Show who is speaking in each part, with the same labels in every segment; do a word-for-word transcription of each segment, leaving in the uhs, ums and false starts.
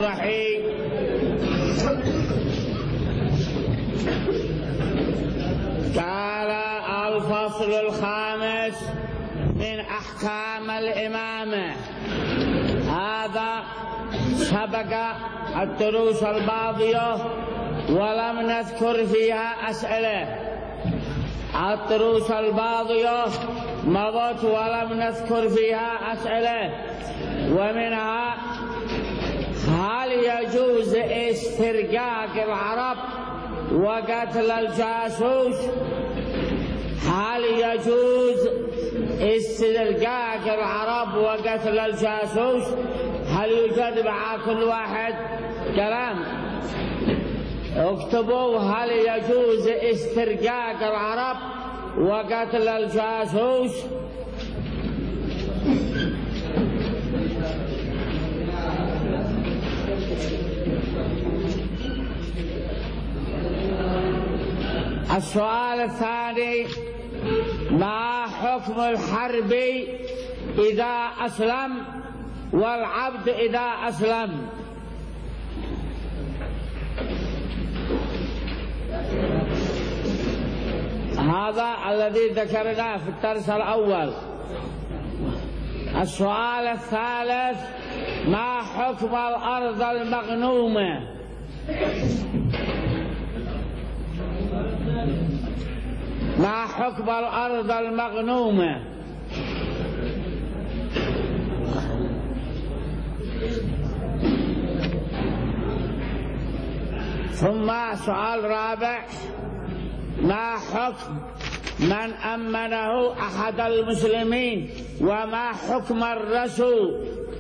Speaker 1: الرحيم. قال الفصل الخامس من أحكام الإمامة. هذا سبق الدروس الماضية ولم نذكر فيها أسئلة. الدروس الماضية مضت ولم نذكر فيها أسئلة، ومنها: هل يجوز استرقاق العرب وقتل الجاسوس؟ هل يجوز استرقاق العرب وقتل الجاسوس؟ هل يوجد مع كل واحد كلام؟ اكتبوا: هل يجوز استرقاق العرب وقتل الجاسوس؟ السؤال الثاني: ما حكم الحرب إذا أسلم والعبد إذا أسلم؟ هذا الذي ذكرناه في الدرس الأول. السؤال الثالث: ما حكم الأرض المغنومة؟ ما حكم الأرض المغنومة؟ ثم سؤال رابع: ما حكم من أمنه أحد المسلمين؟ وما حكم الرسول؟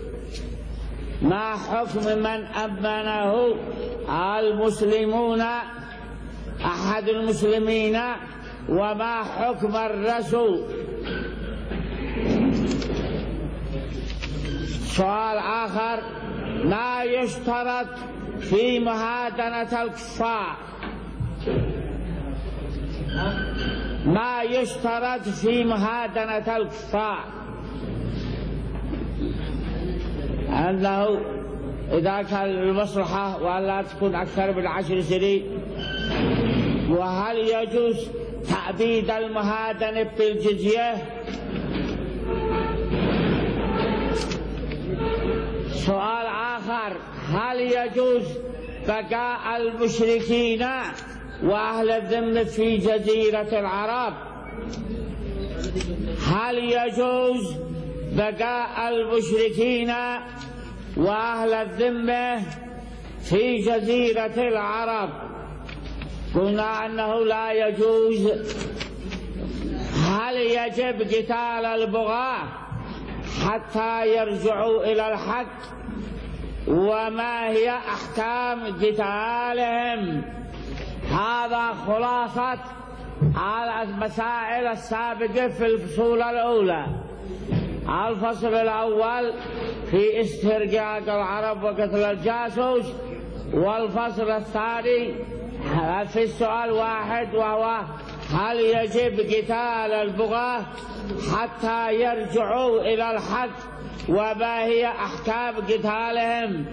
Speaker 1: ما حكم من أمنه المسلمون أحد المسلمين؟ وما حكم الرسول؟ سؤال آخر: ما يشترط في مهادنة الكفار؟ ما يشترط في مهادنة الكفار؟ أنه إذا كان المصلحة ولا تكون أكثر من عشر سنين. وهل يجوز تعبيد المهادنة بالجزية؟ سؤال آخر: هل يجوز بقاء المشركين وأهل الذمة في جزيرة العرب؟ هل يجوز بقاء المشركين وأهل الذمة في جزيرة العرب؟ قلنا أنه لا يجوز. هل يجب قتال البغاة حتى يرجعوا إلى الحق؟ وما هي أحكام قتالهم؟ هذا خلاصة على المسائل السابقة في الفصول الأولى. الفصل الأول في استرقاق العرب وقتل الجاسوس، والفصل الثاني في السؤال واحد، وهو: هل يجب قتال البغاة حتى يرجعوا إلى الحق؟ وما هي أحكام قتالهم؟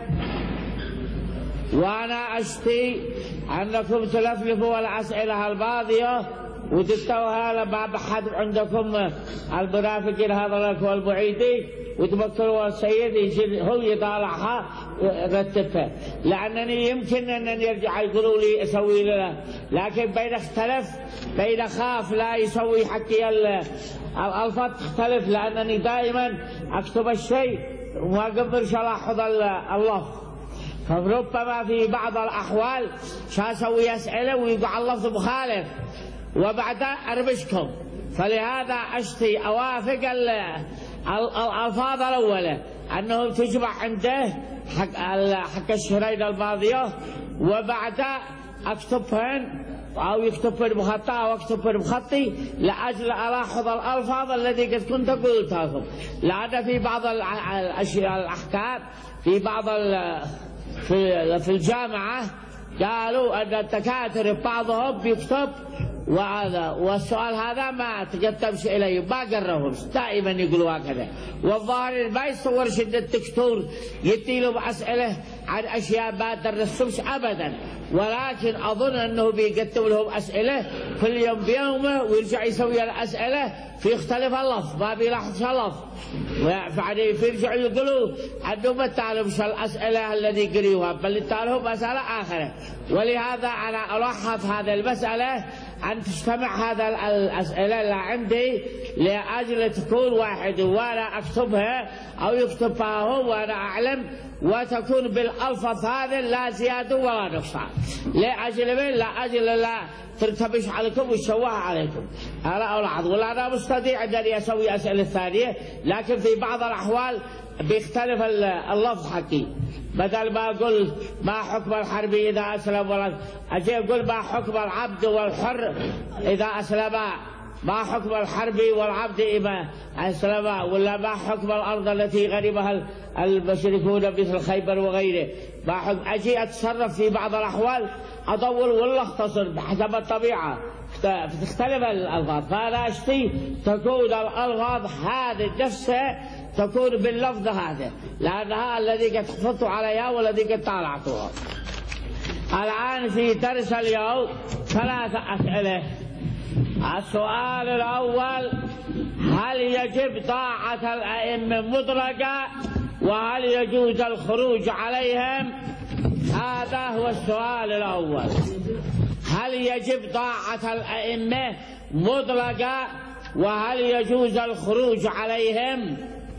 Speaker 1: وأنا أشتي أنكم تلفلفوا الأسئلة الماضية وتستوها لما بحد عندكم المرافقين هذا والمعيدين، وتبكروا السيد يجي هو يطالعها رتبها، لأنني يمكن أن يرجع يقولوا لي أسوي له، لكن بين اختلف بين خاف لا يسوي حكي الألفاظ تختلف، لأنني دائما أكتب الشيء وما قبل شلاحظ اللفظ. فربما في بعض الأحوال شاسوي أسئلة ويقع اللفظ مخالف وبعدها أربشكم، فلهذا أشتي أوافق الألفاظ الأولى أنه تجمع عنده حق, حق الشهرين الماضية، وبعدها أكتبهن أو يكتبهن بخطأ أو أكتبهن بخطي لأجل ألاحظ الألفاظ التي قد كنت قلتها لكم، لأن في بعض الأحكام في بعض في الجامعة قالوا أن الدكاترة بعضهم بيكتب وهذا، والسؤال هذا ما تقدمش إليه، ما قررهم، دائما يقولوا هكذا. والظاهر ما يصور شدة الدكتور يدي له أسئلة عن أشياء ما درستمش أبدا، ولكن أظن أنه بيكتب لهم أسئلة كل يوم بيومه ويرجع يسوي الأسئلة فيختلف اللفظ، ما بيلاحظ اللفظ، يعني فيرجع يقولوا أنه ما تعلمش الأسئلة الذي قريوها بل تعلموا مسألة آخرة. ولهذا أنا ألاحظ هذه المسألة أن تجتمع هذا الأسئلة اللي عندي لأجل تكون واحد وأنا أكتبها أو يكتبها هو وأنا أعلم، وتكون بالألفاظ هذا لا زيادة ولا نقصان، لأجل من لا أجل لا ترتبش عليكم ويشوه عليكم. أنا ألاحظ ولا أنا مستطيع أنني أسوي أسئلة ثانية، لكن في بعض الأحوال بيختلف اللفظ حقي، بدل ما أقول ما حكم الحربي إذا أسلم ولا أجي أقول ما حكم العبد والحر إذا أسلما، ما حكم الحربي والعبد إذا أسلما، ولا ما حكم الأرض التي غربها المشركون مثل خيبر وغيره، ما حكم. أجي أتصرف في بعض الأحوال أطول ولا أختصر بحسب الطبيعة، تختلف الألفاظ. فأنا أشتي تكون الألفاظ هذه نفسها تكون باللفظ هذا، لأنها الذي قد حفظت عليها والذي قد طالعتها. الآن في درس اليوم ثلاثة أسئلة. السؤال الأول: هل يجب طاعة الأئمة مطلقا؟ وهل يجوز الخروج عليهم؟ هذا هو السؤال الأول. هل يجب طاعة الأئمة مطلقا؟ وهل يجوز الخروج عليهم؟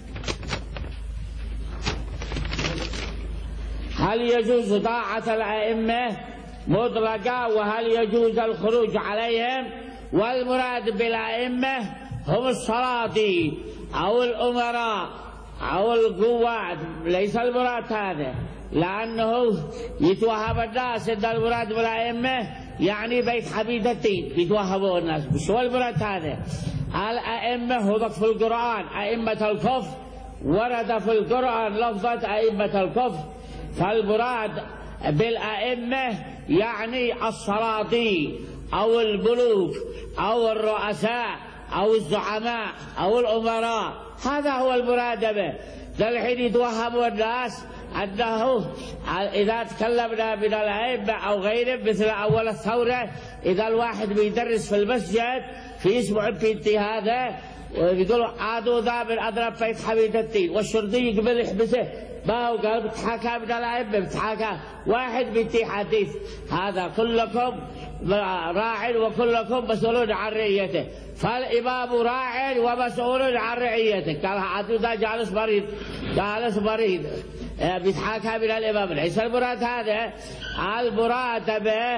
Speaker 1: هل يجوز طاعة الأئمة مطلقا؟ وهل يجوز الخروج عليهم؟ والمراد بالأئمة هم السلاطين أو الأمراء أو القوات، ليس المراد هذا، لأنه يتوهم الناس أن المراد بالأئمة يعني بيت حميد الدين، يتوهموا الناس، مش هو المراد هذا. الأئمة هو في القرآن أئمة الكفر، ورد في القرآن لفظة أئمة الكفر، فالمراد بالأئمة يعني السلاطين أو الملوك أو الرؤساء أو الزعماء أو الأمراء، هذا هو المراد به. الحين يتوهموا الناس أنه إذا تكلمنا من الأئمة أو غيره، مثل أول الثورة إذا الواحد بيدرس في المسجد في أسبوع في انتهاء ويقولوا عادوا ذا من أضرب بيت حميد الدين، والشرطي يقبل يحبسه، ما هو قال بتحاكى من الأئمة، بتحاكى واحد بيتي حديث. هذا كلكم راع وكلكم مسؤول عن رعيته، فالإمام راع ومسؤول عن رعيته. قال عادوا ذا جالس مريض، جالس مريض بيتحاكى من الإمام، ليس المراد هذا. المراد به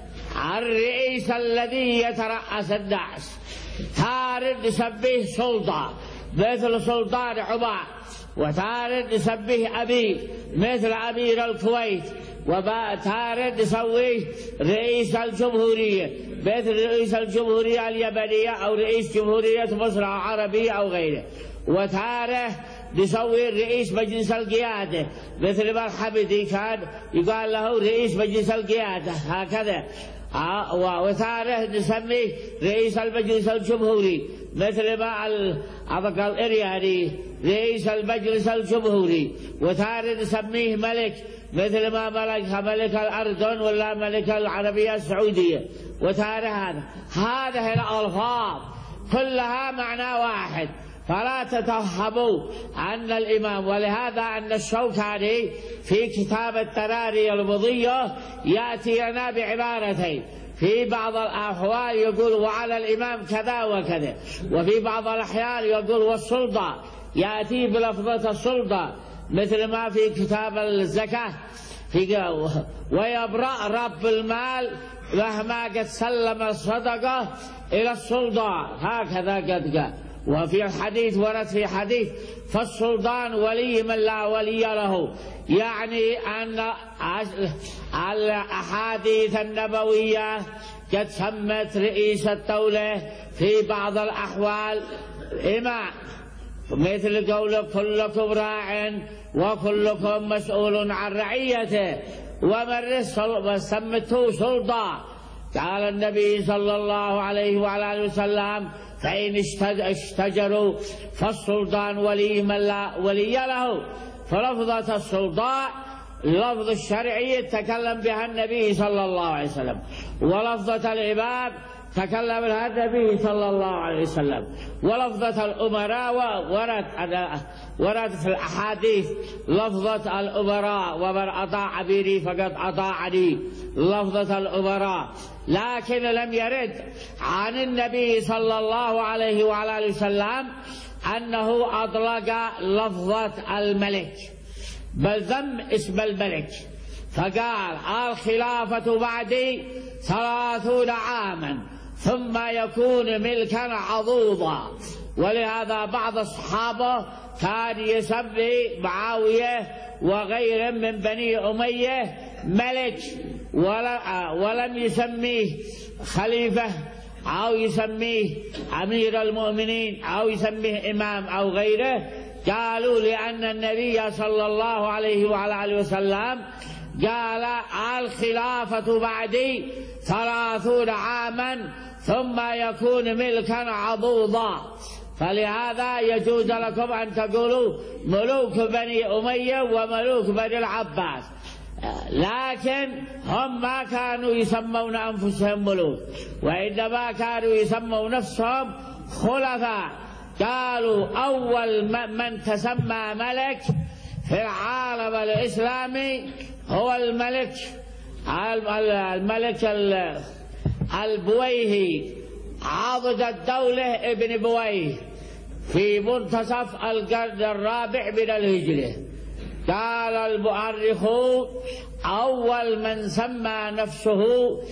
Speaker 1: الرئيس الذي يترأس الناس، تارد نسميه سلطة مثل سلطان عمان، وتارد نسميه أمير مثل أمير الكويت، وتارد نسويه رئيس الجمهورية مثل رئيس الجمهورية اليمنية أو رئيس جمهورية مصر العربية أو غيره، وتاره نسوي رئيس مجلس القيادة مثل ما الحمدي كان يقال له رئيس مجلس القيادة هكذا، وتاره نسميه رئيس المجلس الجمهوري مثل ما أبقى الإرياني رئيس المجلس الجمهوري، وتاره نسميه ملك مثل ما ملك ملك الأردن ولا ملك العربية السعودية، وتاره هذا. هذه الألفاظ كلها معنى واحد، فلا تتوهموا أن الإمام. ولهذا أن الشوكاني في كتاب التراري المضية يأتي لنا بعبارتين، في بعض الأحوال يقول وعلى الإمام كذا وكذا، وفي بعض الأحيان يقول والسلطة، يأتي بلفظة السلطة مثل ما في كتاب الزكاة في ويبرأ رب المال مهما قد سلم الصدقة إلى السلطان، هكذا قد قال. وفي الحديث ورد في حديث فالسلطان ولي من لا ولي له، يعني أن الأحاديث النبوية قد سمت رئيس الدولة في بعض الأحوال إمام، مثل قول كلكم راع وكلكم مسؤول عن رعيته، ومن سمته سلطة. قال النبي صلى الله عليه وعلى آله وسلم فإن اشتجروا فالسلطان ولي من لا ولي له، فلفظة السلطان لفظ الشرعي تكلم بها النبي صلى الله عليه وسلم، ولفظة العباد تكلم بها النبي صلى الله عليه وسلم، ولفظة الأمراء ورد ورد في الأحاديث لفظة الأمراء، ومن أطاع أميري فقد أطاعني، لفظة الأمراء. لكن لم يرد عن النبي صلى الله عليه وعلى آله وسلم أنه أطلق لفظة الملك، بل ذم اسم الملك، فقال الخلافة بعدي ثلاثون عاما ثم يكون ملكا عضوضا. ولهذا بعض الصحابة كان يسمي معاوية وغيره من بني أمية ملك، ولم يسميه خليفة أو يسميه أمير المؤمنين أو يسميه إمام أو غيره. قالوا لأن النبي صلى الله عليه وعلى آله وسلم قال الخلافة بعدي ثلاثون عاما ثم يكون ملكا عضوضا، فلهذا يجوز لكم أن تقولوا ملوك بني أمية وملوك بني العباس، لكن هم ما كانوا يسمون أنفسهم ملوك، وإنما كانوا يسمون نفسهم خلفاء. قالوا أول من تسمى ملك في العالم الإسلامي هو الملك الملك البويهي عاضد الدولة ابن بويه في منتصف القرن الرابع من الهجرة. قال المؤرخون أول من سمى نفسه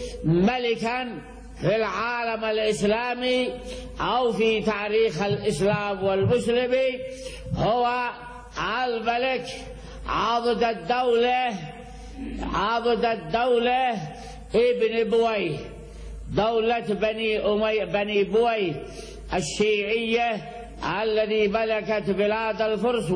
Speaker 1: ملكا في العالم الإسلامي أو في تاريخ الإسلام والمسلمين هو الملك عاضد الدولة عاضد الدولة ابن بويه، دولة بني أمي بني بويه الشيعية الذي ملكت بلاد الفرس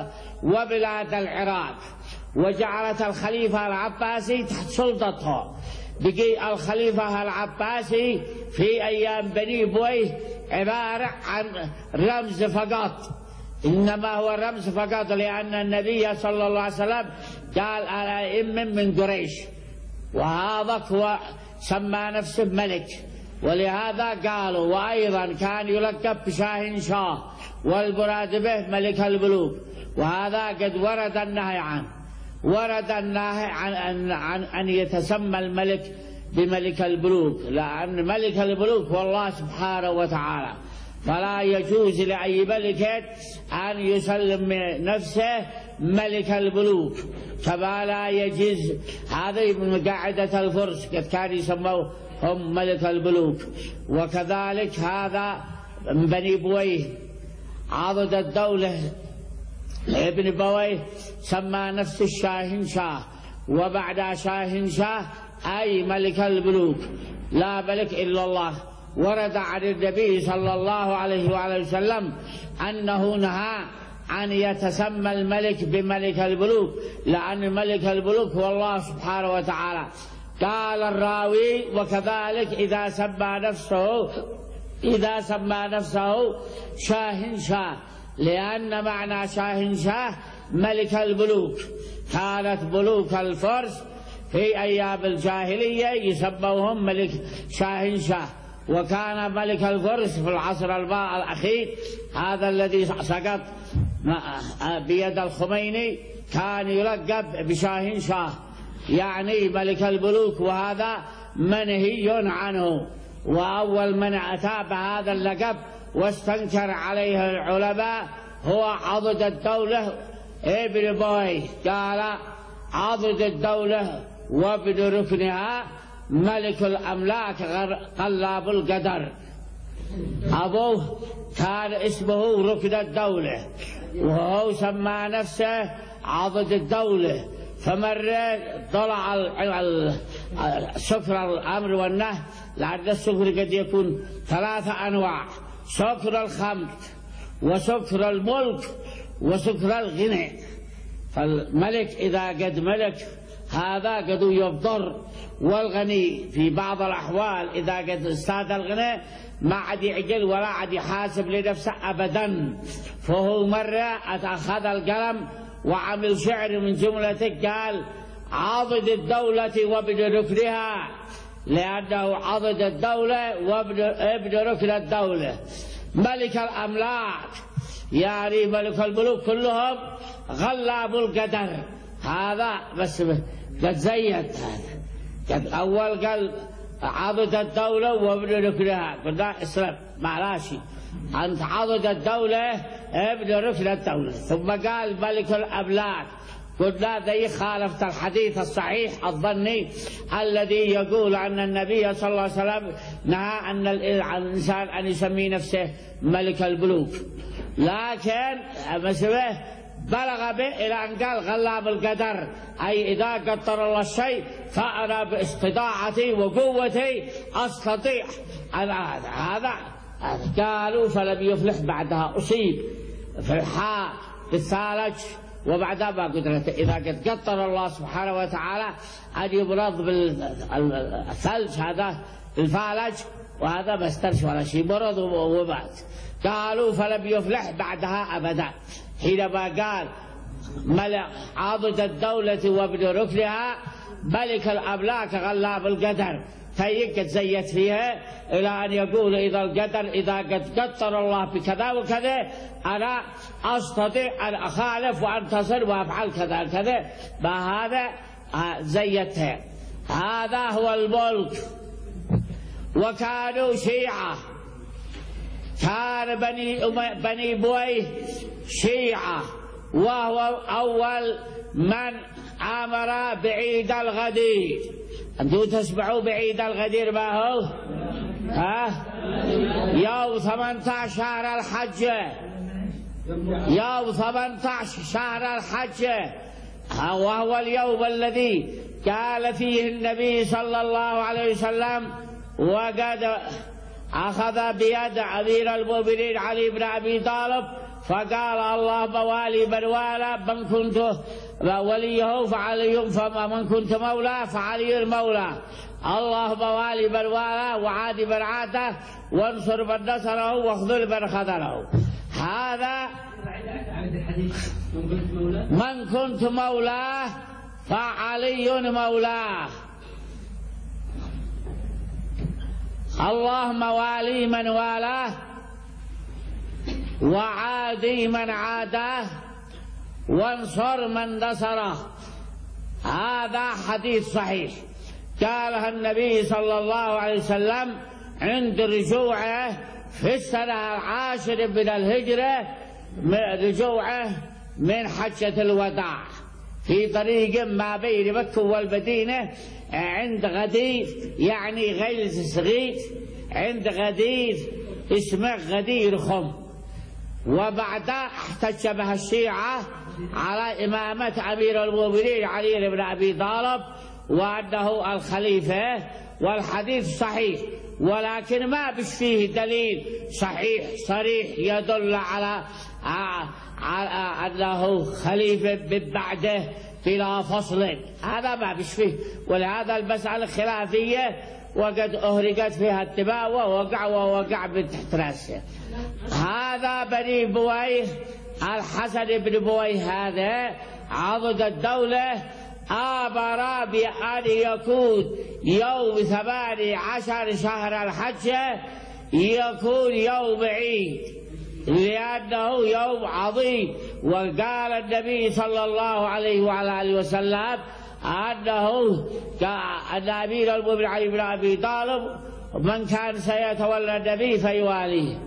Speaker 1: وبلاد العراق، وجعلت الخليفة العباسي تحت سلطتها. بقي الخليفة العباسي في أيام بني بويه عبارة عن رمز فقط، إنما هو رمز فقط، لأن النبي صلى الله عليه وسلم قال الأئمة من قريش، وهذا هو سمى نفسه ملك، ولهذا قالوا. وأيضا كان يلقب بشاهن شاه، والمراد به ملك الملوك، وهذا قد ورد النهي عنه، ورد النهي عن أن, عن أن يتسمى الملك بملك الملوك، لأن ملك الملوك هو الله سبحانه وتعالى، فلا يجوز لأي ملك أن يسلم نفسه ملك الملوك، كما لا يجوز. هذه من قاعدة الفرس، قد كانوا يسموه هم ملك الملوك. وكذلك هذا من بني بويه عاضد الدولة ابن بويه سمى نفسه الشاهن شاه، وبعد شاهن شاه أي ملك الملوك، لا ملك إلا الله. ورد عن النبي صلى الله عليه وآله وسلم أنه نهى أن يتسمى الملك بملك الملوك، لأن ملك الملوك هو الله سبحانه وتعالى. قال الراوي وكذلك إذا سمى نفسه إذا سمى نفسه شاهن شاه، لأن معنى شاهن شاه ملك الملوك. كانت ملوك الفرس في أيام الجاهلية يسموهم ملك شاهن شاه، وكان ملك الفرس في العصر الأخير هذا الذي سقط بيد الخميني كان يلقب بشاهن شاه، يعني ملك الملوك، وهذا منهي عنه. وأول من أتى بهذا اللقب واستنكر عليه العلماء هو عضد الدولة ابن بويه، قال عضد الدولة وابن ركنها ملك الأملاك قلاب القدر. أبوه كان اسمه ركن الدولة، وهو سمى نفسه عضد الدولة. فمرة طلع سكر الأمر والنهي، لأن السكر قد يكون ثلاثة أنواع: سكر الخمر، وسكر الملك، وسكر الغنى. فالملك إذا قد ملك هذا قد يضر، والغني في بعض الأحوال إذا قد استاد الغنى ما عاد يعجل ولا عاد يحاسب لنفسه أبدا. فهو مرة أخذ القلم وعمل شعر من جملته قال: عضد الدولة وابن ركنها، لأنه عضد الدولة وابن ركن الدولة. ملك الأملاك يعني ملك الملوك كلهم غلاب القدر. هذا بس قد زيد، هذا قد أول قال عضد الدولة وابن ركنها، قلنا اسلم معلاشي أنت عضد الدولة ابن ركن الدولة. ثم قال ملك الأملاك، قلنا ذي خالفت الحديث الصحيح الظني الذي يقول أن النبي صلى الله عليه وسلم نهى أن الإنسان أن يسمي نفسه ملك الملوك، لكن مسبه بلغ به إلى أن قال غلاب القدر، أي إذا قدر الله الشيء فأنا باستطاعتي وقوتي أستطيع أن هذا هذا قالوا فلم يفلح بعدها، أصيب في الحاء بالثالج وبعدها ما قدرته. إذا قد قدر الله سبحانه وتعالى أن يبرد بالثلج هذا الفالج، وهذا ما استرش ولا شيء، برد ومات. قالوا فلم يفلح بعدها أبدا، حينما قال ملك عاضد الدولة وابن ركنها ملك الأملاك غلاب القدر، فيك زيت فيها إلى أن يقول إذا القدر إذا قد قدر الله بكذا وكذا أنا أستطيع أن أخالف وأنتصر وأفعل كذا كذا، ما هذا زيتها. هذا هو الملك. وكانوا شيعة، كان بني بني بويه شيعة، وهو أول من أمر بعيد الغدير. أنتم تسمعوا بعيد الغدير ما هو؟ ها؟ يوم ثمانية عشر شهر الحج، يوم ثمانية عشر شهر الحج، وهو اليوم الذي قال فيه النبي صلى الله عليه وسلم وقد أخذ بيد أمير المؤمنين علي بن أبي طالب فقال: اللهم والي من والى، من كنت وليه فعلي، فمن كنت مولاه فعلي المولى، اللهم والي من والاه وعادي من عاده، وانصر من نصره واخذل من خذله. هذا من كنت مولاه فعلي مولاه، اللهم والي من والاه وعادي من عاداه وانصر من نصره. هذا حديث صحيح قالها النبي صلى الله عليه وسلم عند رجوعه في السنة العاشرة من الهجرة، رجوعه من حجة الوداع في طريق ما بين مكة والمدينة عند غدير، يعني غيلز صغير، عند غدير اسمه غدير خم. وبعد احتج بها الشيعة على إمامة أمير المؤمنين علي بن أبي طالب وأنه الخليفة، والحديث صحيح، ولكن ما بش فيه دليل صحيح صريح يدل على على أنه خليفة من بعده بلا فصل، هذا ما بش فيه. ولهذا المسألة خلافية وقد أهرقت فيها الدماء ووقع ووقع من تحت رأسه. هذا بني بويه، الحسن بن بويه هذا عضد الدولة أمر بأن يكون يوم ثماني عشر شهر الحج يكون يوم عيد، لأنه يوم عظيم. وقال النبي صلى الله عليه وعلى آله وسلم أنه أن أمير المؤمنين علي بن أبي طالب من كان سيتولى النبي فيواليه.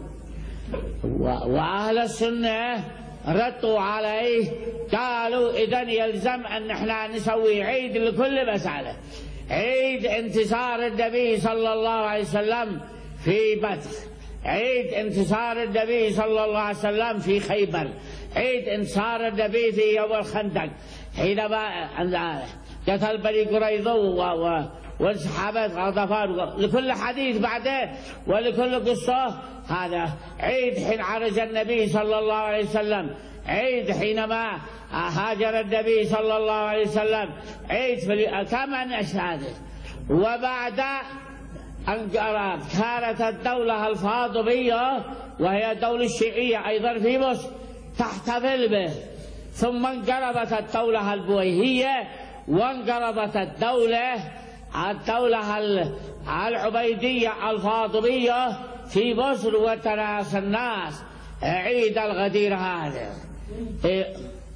Speaker 1: وأهل السنة ردوا عليه قالوا إذن يلزم أن احنا نسوي عيد لكل مسألة، عيد انتصار النبي صلى الله عليه وسلم في بدر، عيد انتصار النبي صلى الله عليه وسلم في خيبر، عيد انتصار النبي في يوم الخندق حينما قتل بني قريظة وانسحبت غطفان، لكل حديث بعده ولكل قصة. هذا عيد حين عرج النبي صلى الله عليه وسلم، عيد حينما هاجر النبي صلى الله عليه وسلم، عيد في كمان أشهاده. وبعد أن كانت الدولة الفاطمية وهي الدولة الشيعية أيضا في مصر تحتفل به، ثم انقلبت الدولة البويهية وانقلبت الدولة الدولة العبيدية الفاطمية في مصر، وتناسى الناس عيد الغدير هذا. إيه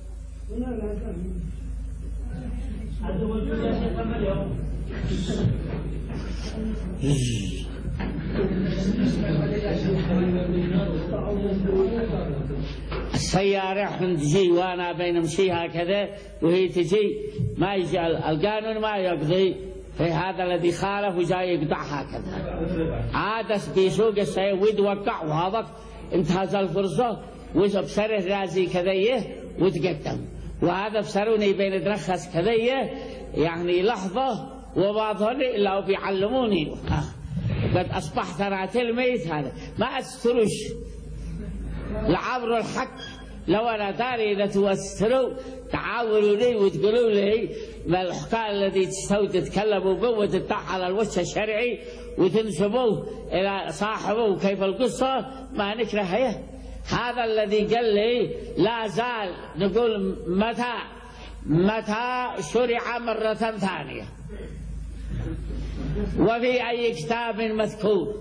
Speaker 1: السيارة حين تجي وانا بين امشي هكذا وهي تجي ما يجي القانون ما يقضي في هذا الذي خالف وجاي يقطع هكذا. عاد بيسوق السيارة ويتوقع وهذا انتهز الفرصة وبسره رازي كذيه وتقدم، وهذا بسروني بين ترخص كذيه يعني لحظة وبعضهم إلا بيعلموني قد أصبحت أنا تلميذ هذا ما أسترش لعبر الحق. لو أنا داري إذا توسروا تعاونوا لي وتقولوا لي ما الحكاية الذي تستوي تتكلموا به وتدفع على الوجه الشرعي وتنسبوه إلى صاحبه كيف القصة ما نكرهه. هذا الذي قال لي لا زال نقول متى متى شرع مرة ثانية وفي أي كتاب مذكور.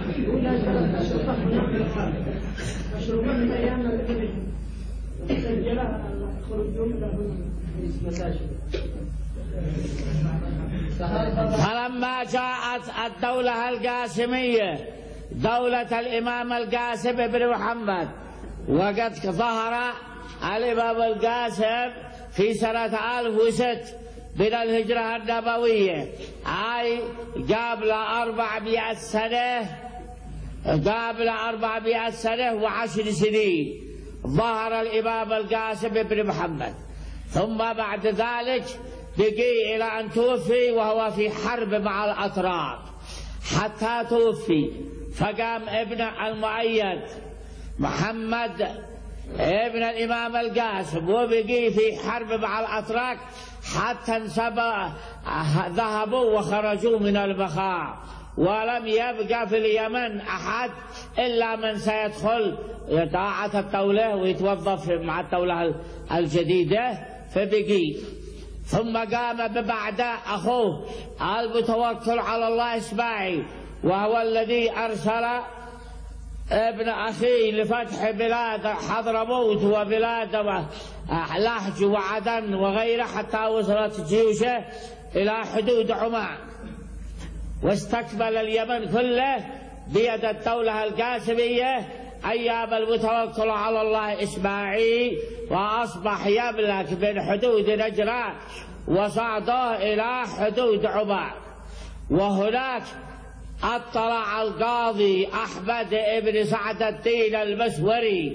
Speaker 1: فلما جاءت الدولة القاسمية دولة الإمام القاسم بن محمد، وقد ظهر الإمام القاسم في سنة ألف وستة من الهجرة النبوية، أي قبل أربعمائة سنة قبل أربعمائة سنة وعشر سنين ظهر الإمام القاسم بن محمد. ثم بعد ذلك بقي إلى أن توفي وهو في حرب مع الأتراك حتى توفي، فقام ابن المؤيد محمد ابن الإمام القاسم وبقي في حرب مع الأتراك حتى انسبى ذهبوا وخرجوا من البخار، ولم يبقى في اليمن أحد إلا من سيدخل طاعة الدولة ويتوظف مع الدولة الجديدة فبقي. ثم قام ببعد أخوه المتوكل على الله إسماعيل، وهو الذي أرسل ابن أخيه لفتح بلاد حضرموت وبلاد لهج وعدن وغيره حتى وصلت جيوشه إلى حدود عمان، واستكمل اليمن كله بيد الدولة القاسمية أيام المتوكل على الله إسماعيل، وأصبح يملك من حدود نجران وصعده إلى حدود عمان. وهناك اطلع القاضي أحمد بن سعد الدين المسوري،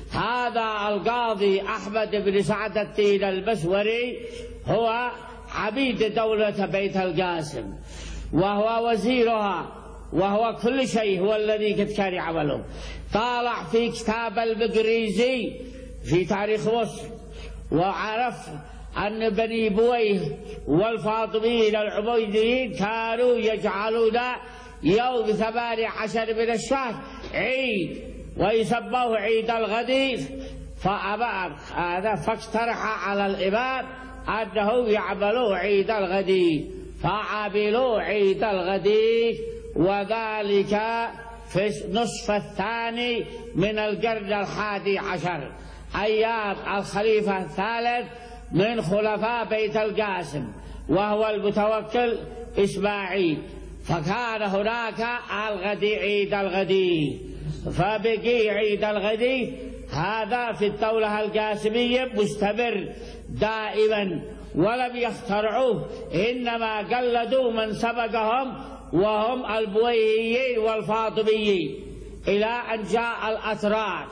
Speaker 1: هذا القاضي أحمد بن سعد الدين المسوري هو عبيد دولة بيت القاسم وهو وزيرها وهو كل شيء، هو الذي قد كان يعمله. طالع في كتاب المقريزي في تاريخ مصر وعرف أن بني بويه والفاطميين العبيديين كانوا يجعلون يوم ثمانية عشر من الشهر عيد ويسموه عيد الغدير، فأبى هذا فاقترح على الإمام أنه يعملوا عيد الغدير فعملوا عيد الغدير، وذلك في النصف الثاني من القرن الحادي عشر أيام الخليفة الثالث من خلفاء بيت القاسم وهو المتوكل إسماعيل. فكان هناك الغدي عيد الغدير، فبقي عيد الغدير هذا في الدولة القاسمية مستمر دائما، ولم يخترعوه إنما قلدوا من سبقهم وهم البويهيين والفاطميين إلى أن جاء الأتراك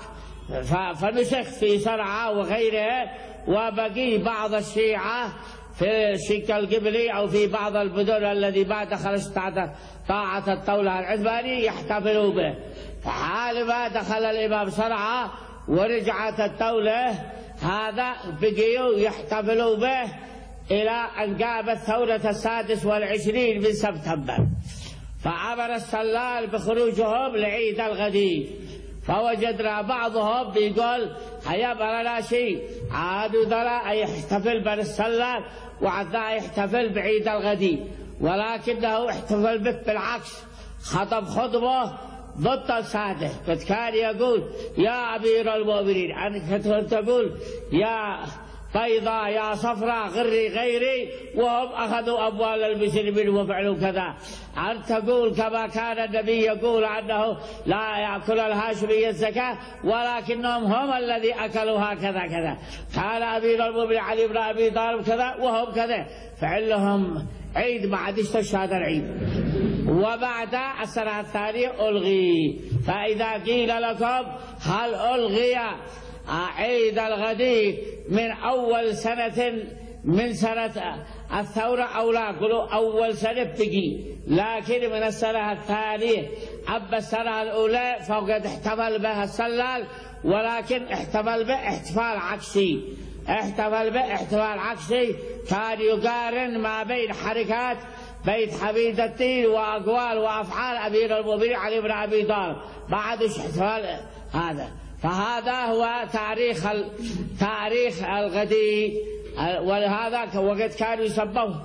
Speaker 1: فنسخ في صنعاء وغيرها، وبقي بعض الشيعة في الشق القبلي أو في بعض المدن الذي ما دخلت طاعة الدولة العثمانية يحتفلوا به. فحال ما دخل الإمام صنعاء ورجعت الدولة هذا بقيوا يحتفلوا به إلى أن قامت ثورة السادس والعشرين من سبتمبر، فأمر السلال بخروجهم لعيد الغدير، فوجدنا بعضهم بيقول هيبقى لنا شيء عادوا ذلا يحتفل بالصلاة وعدا يحتفل بعيد الغدير، ولكنه احتفل به بالعكس، خطب خطبه ضد السادة. قد كان يقول يا أمير المؤمنين، أنت تقول يا بيضاء يا صفراء غري غيري، وهم أخذوا أموال المسلمين وفعلوا كذا. أن تقول كما كان النبي يقول أنه لا يأكل الهاشمي الزكاة، ولكنهم هم الذي أكلوها كذا كذا. كان أمير المؤمنين علي بن أبي طالب كذا وهم كذا، فعلهم عيد ما عاد يستشهد العيد. وبعد السنة الثانية ألغي. فإذا قيل لكم هل ألغي عيد الغدير من أول سنة من سنة الثورة أو لا، قلوا أول سنة بقي، لكن من السنة الثانية أما السنة الأولى فقد احتفل بها السلال، ولكن احتفل به احتفال عكسي. احتفل به احتفال عكسي، كان يقارن ما بين حركات بيت حميد الدين وأقوال وأفعال أمير المؤمنين علي بن أبي طالب، ما عادش احتفال هذا. فهذا هو تاريخ تاريخ الغدير. ولهذا وقد كانوا يسموه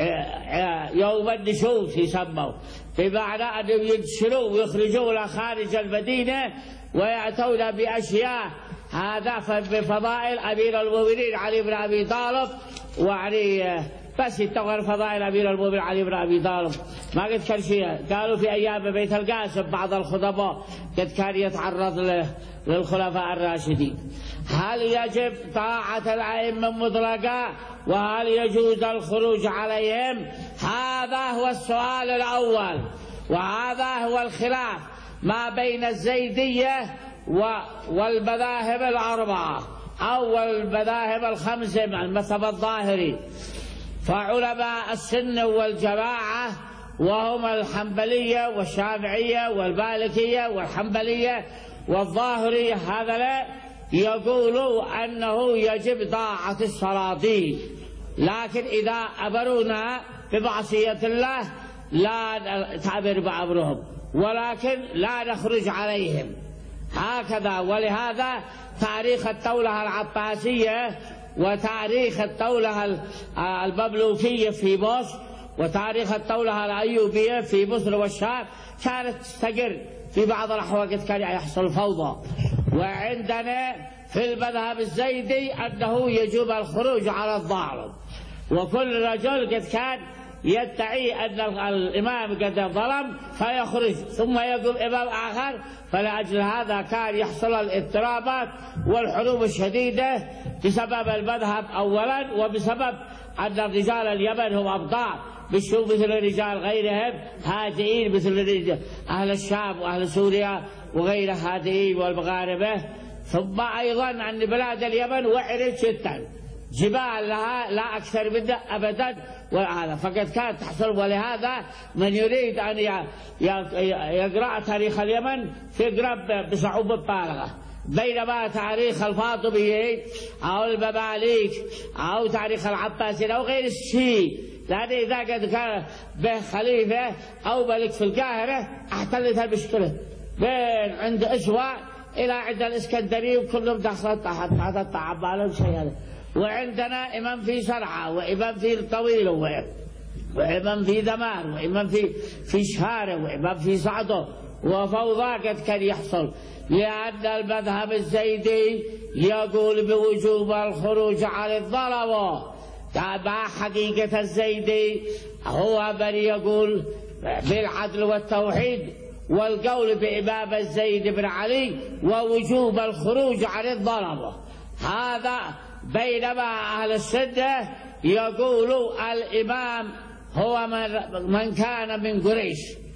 Speaker 1: يوم النشوز، يسموه بمعنى أنهم ينشروا ويخرجوا إلى خارج المدينة ويأتون بأشياء هذا بفضائل أمير المؤمنين علي بن أبي طالب. ويعني بس يتغير فضائل أمير المؤمنين علي بن أبي طالب ما قد كان شيء. قالوا في أيام بيت القاسم بعض الخطباء قد كان يتعرض له للخلفاء الراشدين. هل يجب طاعة الأئمة مطلقا، وهل يجوز الخروج عليهم؟ هذا هو السؤال الأول، وهذا هو الخلاف ما بين الزيدية والمذاهب الأربعة أو المذاهب الخمسة من المذهب الظاهري. فعلماء السنة والجماعة وهم الحنبلية والشافعية والمالكية والحنبلية والظاهرية هذا يقولوا أنه يجب طاعة السلاطين، لكن إذا أمرونا بمعصية الله لا نعتبر بأمرهم، ولكن لا نخرج عليهم هكذا. ولهذا تاريخ الدولة العباسية وتاريخ الدولة المملوكية في مصر وتاريخ الدولة الأيوبية في مصر والشام كانت تستقر، في بعض الأحوال قد كان يحصل فوضى. وعندنا في المذهب الزيدي أنه يجب الخروج على الظالم، وكل رجل قد كان يدعي أن الإمام قد ظلم فيخرج، ثم يقوم إمام آخر. فلأجل هذا كان يحصل الاضطرابات والحروب الشديدة بسبب المذهب أولا، وبسبب أن الرجال اليمن هم أبطال، بيشوفوا مثل رجال غيرهم هادئين مثل رجال أهل الشام وأهل سوريا وغير هادئين والمغاربة. ثم أيضا أن بلاد اليمن وعرت جدا، جبال لها لا أكثر منها أبدا وهذا، فقد كانت تحصل. ولهذا من يريد أن يقرأ تاريخ اليمن يقرأ بصعوبة بالغة، بينما تاريخ الفاطميين أو المماليك أو تاريخ العباسيين أو غير الشيء، لأن إذا قد كان به خليفة أو ملك في القاهرة احتلت المشكلة بين عند أسوأ إلى عند الإسكندرية، وكلهم دخلت تحت تحت التعبان شيء. وعندنا إمام في صنعاء، وإمام في الطويل، وإمام في دمار، وإمام في في شهارة، وإمام في صعدة، وفوضى قد كان يحصل. لأن المذهب الزيدي يقول بوجوب الخروج على الظلمة. مع حقيقة الزيدي هو من يقول بالعدل والتوحيد والقول بإمام الزيد بن علي ووجوب الخروج على الظلمة هذا، بينما أهل السنة يقولوا الإمام هو من كان من قريش،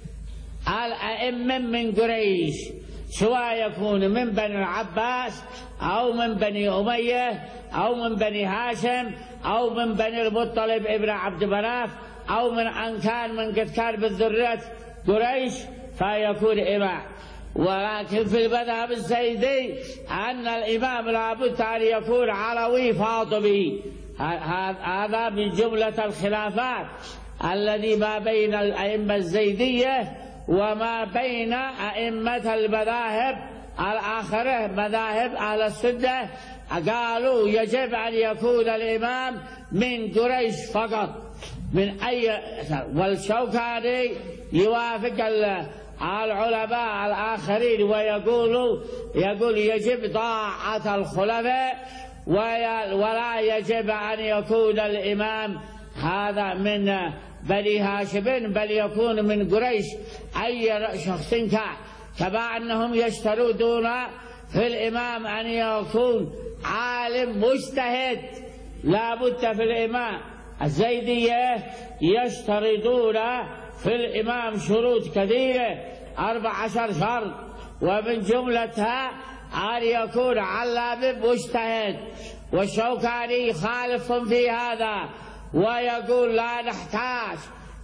Speaker 1: الأئمة من قريش، سواء يكون من بني العباس أو من بني أمية أو من بني هاشم أو من بني المطلب ابن عبد مناف أو من أن كان من قد كان من ذرية قريش فيكون إمام. ولكن في المذهب الزيدي أن الإمام لابد أن يكون علوي فاطمي. هذا من جملة الخلافات الذي ما بين الأئمة الزيدية وما بين أئمة المذاهب الآخرة مذاهب أهل السنة قالوا يجب أن يكون الإمام من قريش فقط، من أي، والشوكاني يوافق العلماء الآخرين ويقولوا يقول يجب طاعة الخلفاء ولا يجب أن يكون الإمام هذا من بني هاشم بل يكون من قريش أي شخص كان، كما أنهم يشترطون في الإمام أن يكون عالم مجتهد، لا بد في الإمام. الزيدية يشترطون في الإمام شروط كثيرة، أربع عشر شرط، ومن جملتها أن يكون علام مجتهد، والشوكاني خالف في هذا ويقول لا نحتاج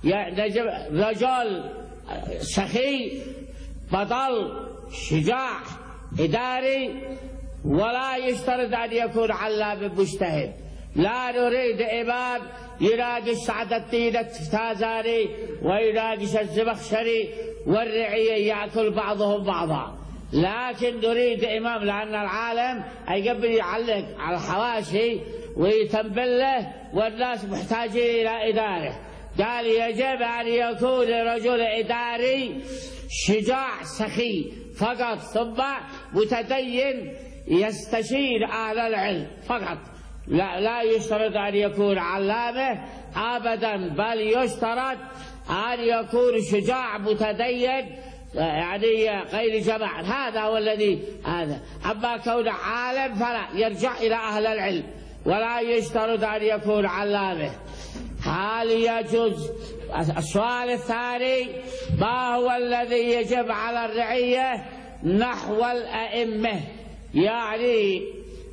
Speaker 1: رجل سخي بطل شجاع إداري، ولا يشترط أن يكون علام مجتهد. لا نريد إمام يناقش سعد الدين التازاني ويناقش الزمخشري والرعية يأكل بعضهم بعضا، لكن نريد إمام، لأن العالم يقبل يعلق على الحواشي ويتنبل له والناس محتاجين إلى إدارة. قال يجب أن يكون رجل إداري شجاع سخي فقط، ثم متدين يستشير أهل العلم فقط، لا, لا يشترط أن يكون علامة أبدا، بل يشترط أن يكون شجاع متدين يعني غير جماعة. هذا هو الذي هذا. أما كون عالم فلا، يرجع إلى أهل العلم، ولا يشترط أن يكون علامة. هل يجوز؟ السؤال الثاني: ما هو الذي يجب على الرعية نحو الأئمة؟ يعني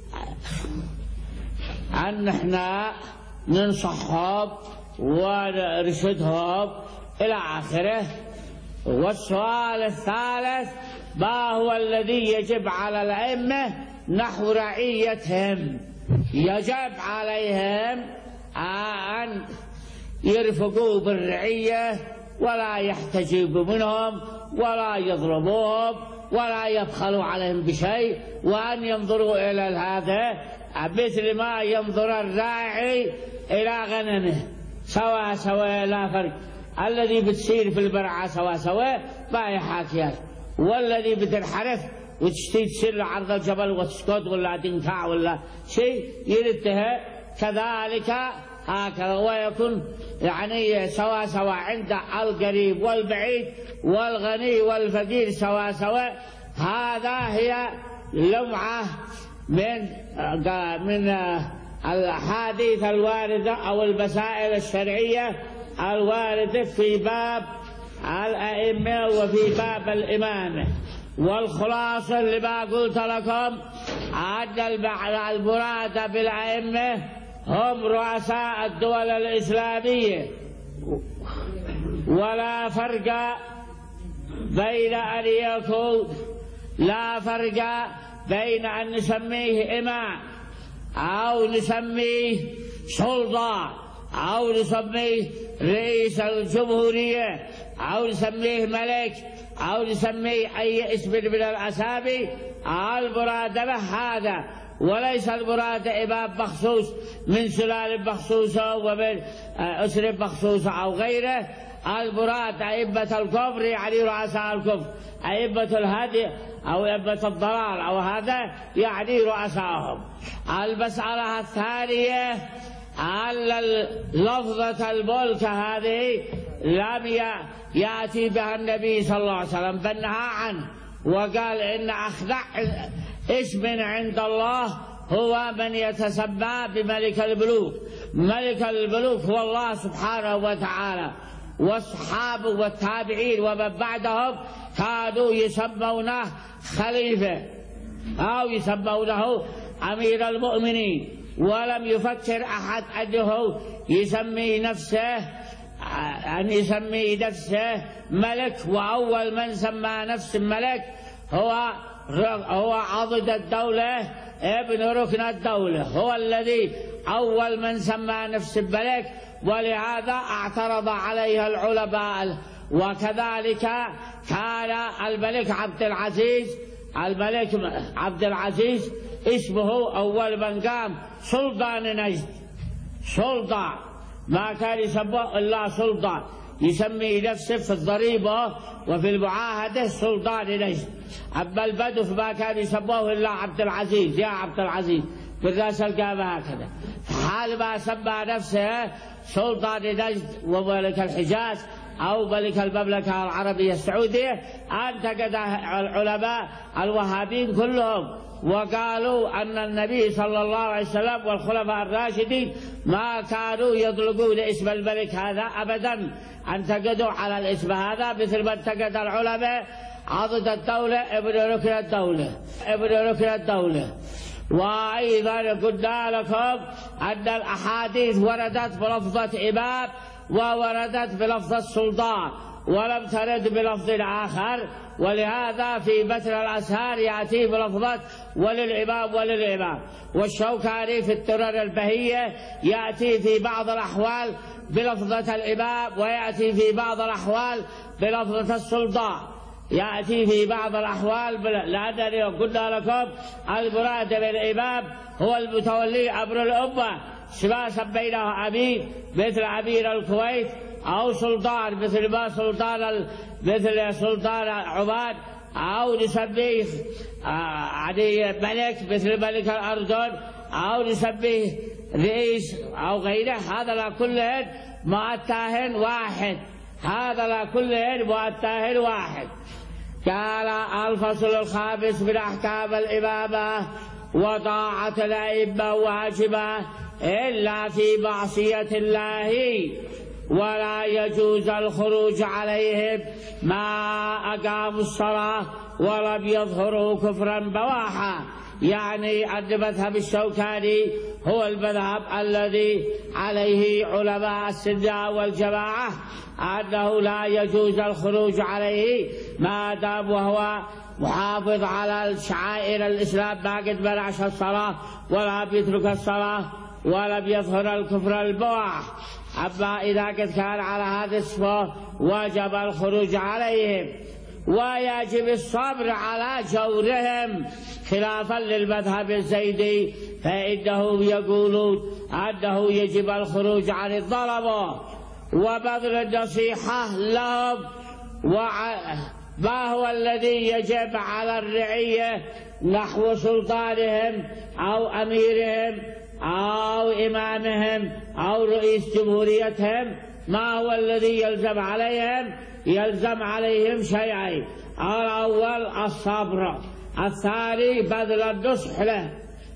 Speaker 1: أن احنا ننصحهم ونرشدهم إلى آخره. والسؤال الثالث: ما هو الذي يجب على الأئمة نحو رعيتهم؟ يجب عليهم أن يرفقوا بالرعية ولا يحتجبوا منهم ولا يظلموهم ولا يبخلوا عليهم بشيء، وأن ينظروا إلى هذا مثل ما ينظر الراعي إلى غنمه سوا سوا، لا فرق. الذي بتسير في البرعة سوا سوا ما يحاكيها، والذي بتنحرف وتشتي تسير عرض الجبل وتسكت ولا تنكع ولا شيء يردها كذلك هكذا، ويكون يعني سوا سوا عند القريب والبعيد والغني والفقير سوا سوا. هذا هي لمعة من من الأحاديث الواردة أو المسائل الشرعية الواردة في باب الأئمة وفي باب الإمامة. والخلاصة لما قلت لكم أن المراد بالأئمة هم رؤساء الدول الإسلامية، ولا فرق بين أن يكون لا فرق بين أن نسميه إمام أو نسميه سلطان أو نسميه رئيس الجمهورية أو نسميه ملك أو نسميه أي اسم من الأسامي. المراد به هذا، وليس المراد إمام مخصوص من سلالة مخصوصة ومن أسر مخصوصة أو غيره. المراد أئمة الكفر يعني رؤساء الكفر، أئمة الهدي أو أئمة الضلال أو هذا يعني رؤساءهم. المسألة الثانية أن لفظة الملك هذه لم يأتي بها النبي صلى الله عليه وسلم بل نهى عنه، وقال إن أخدع اسم عند الله هو من يتسمى بملك الملوك. ملك الملوك هو الله سبحانه وتعالى، والصحابة والتابعين ومن بعدهم كانوا يسمونه خليفة أو يسمونه أمير المؤمنين، ولم يفكر أحد أنه يسمي نفسه أن يسمي نفسه ملك. وأول من سمى نفسه ملك هو هو عضد الدولة ابن ركن الدولة، هو الذي أول من سمى نفسه ملك، ولهذا اعترض عليها العلماء. وكذلك كان الملك عبد العزيز الملك عبد العزيز اسمه أول من قام سلطان نجد، سلطان، ما كان يسموه إلا سلطان، يسمي نفسه في الضريبة وفي المعاهدة سلطان نجد. أما البدو فما كان يسموه إلا عبد العزيز، يا عبد العزيز، بالناس القامة هكذا. حال ما سمى نفسه سلطان نجد وملك الحجاز أو ملك المملكة العربية السعودية، انتقد العلماء الوهابيين كلهم وقالوا أن النبي صلى الله عليه وسلم والخلفاء الراشدين ما كانوا يطلقون اسم الملك هذا أبدا، انتقدوا على الاسم هذا مثل ما انتقد العلماء عضد الدولة ابن ركن الدولة ابن ركن الدولة. وأيضا قلنا لكم أن الأحاديث وردت بلفظة إمام ووردت بلفظة سلطان ولم ترد بلفظ آخر، ولهذا في متن الأزهار يأتي بلفظة وللإمام وللإمام. والشوكاني في الدرر البهية يأتي في بعض الأحوال بلفظة الإمام ويأتي في بعض الأحوال بلفظة السلطان، يأتي في بعض الأحوال لأنني قلنا لكم المراد بالإمام هو المتولي أمر الأمة، سواء سميناه أمير مثل أمير الكويت أو سلطان مثل ما سلطان مثل سلطان عمان، أو نسميه يعني ملك مثل ملك الأردن، أو نسميه رئيس أو غيره. هذا لكل مؤتاه واحد، هذا لكل مؤتاه واحد. قال الفصل الخامس من أحكام الإمامة: وطاعة الأئمة واجبة إلا في معصية الله، ولا يجوز الخروج عليهم ما أقاموا الصلاة ولم يظهروا كفرا بواحا. يعني أن مذهب الشوكاني هو المذهب الذي عليه علماء السنة والجماعة، أنه لا يجوز الخروج عليه ما دام وهو محافظ على شعائر الإسلام، ما قد منعش الصلاة ولا بيترك الصلاة ولم يظهر الكفر البواح. أما إذا قد كان على هذا اسمه وجب الخروج عليهم، ويجب الصبر على جورهم خلافا للمذهب الزيدي، فإنهم يقولون أنه يجب الخروج عن الظلمة وبذل النصيحة لهم. ما هو الذي يجب على الرعية نحو سلطانهم أو أميرهم أو إمامهم أو رئيس جمهوريتهم؟ ما هو الذي يلزم عليهم؟ يلزم عليهم شيئين: الأول الصبر، الثاني بذل النصح له.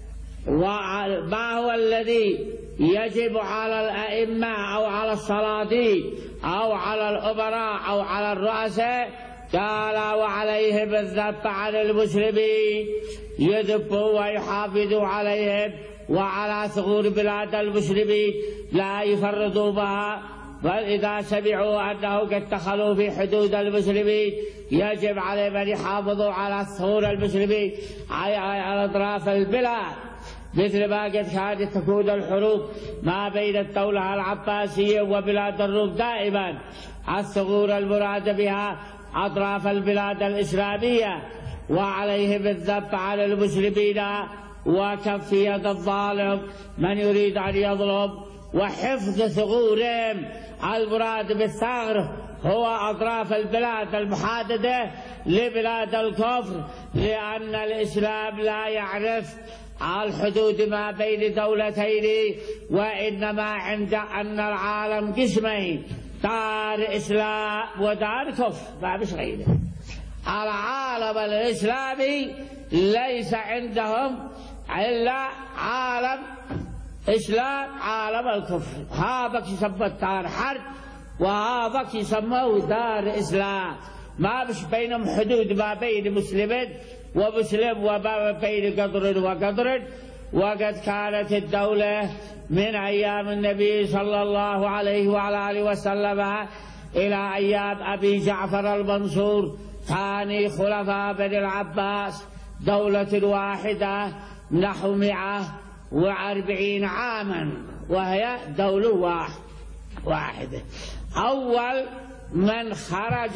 Speaker 1: وما هو الذي يجب على الأئمة أو على السلاطين أو على الأمراء أو على الرؤساء؟ قال: وعليهم الذب عن المسلمين، يذبوا ويحافظوا عليهم، وعلى ثغور بلاد المسلمين لا يفرطوا بها، بل إذا سمعوا أنه قد دخلوا في حدود المسلمين يجب عليهم أن يحافظوا على ثغور المسلمين على أطراف البلاد، مثل ما قد كانت تكون الحروب ما بين الدولة العباسية وبلاد الروم دائما. الثغور المراد بها أطراف البلاد الإسلامية. وعليهم الذب على المسلمين وكف يد الظالم من يريد أن يظلم، وحفظ ثغورهم. المراد بالثغر هو أطراف البلاد المحاددة لبلاد الكفر، لأن الإسلام لا يعرف الحدود ما بين دولتين، وإنما عند أن العالم قسمين: دار إسلام ودار كفر، ما مش غيره. العالم الإسلامي ليس عندهم إلا عالم إسلام، عالم الكفر. هذاك يسمى دار حرب وهذاك يسموه دار إسلام، ما مش بينهم حدود ما بين مسلم ومسلم وما بين قدر وقدر. وقد كانت الدولة من أيام النبي صلى الله عليه وعلى آله وسلم إلى أيام أبي جعفر المنصور ثاني خلفاء بني العباس دولة واحدة نحو مئة وأربعين عاما، وهي دولة واحدة. أول من خرج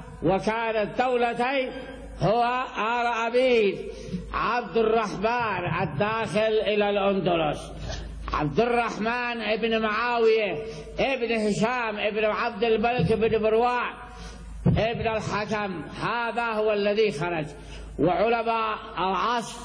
Speaker 1: وكانت دولتين هو آل عبيد عبد الرحمن الداخل إلى الأندلس. عبد الرحمن ابن معاوية ابن هشام ابن عبد الملك ابن مروان ابن الحكم، هذا هو الذي خرج. وعلماء العصر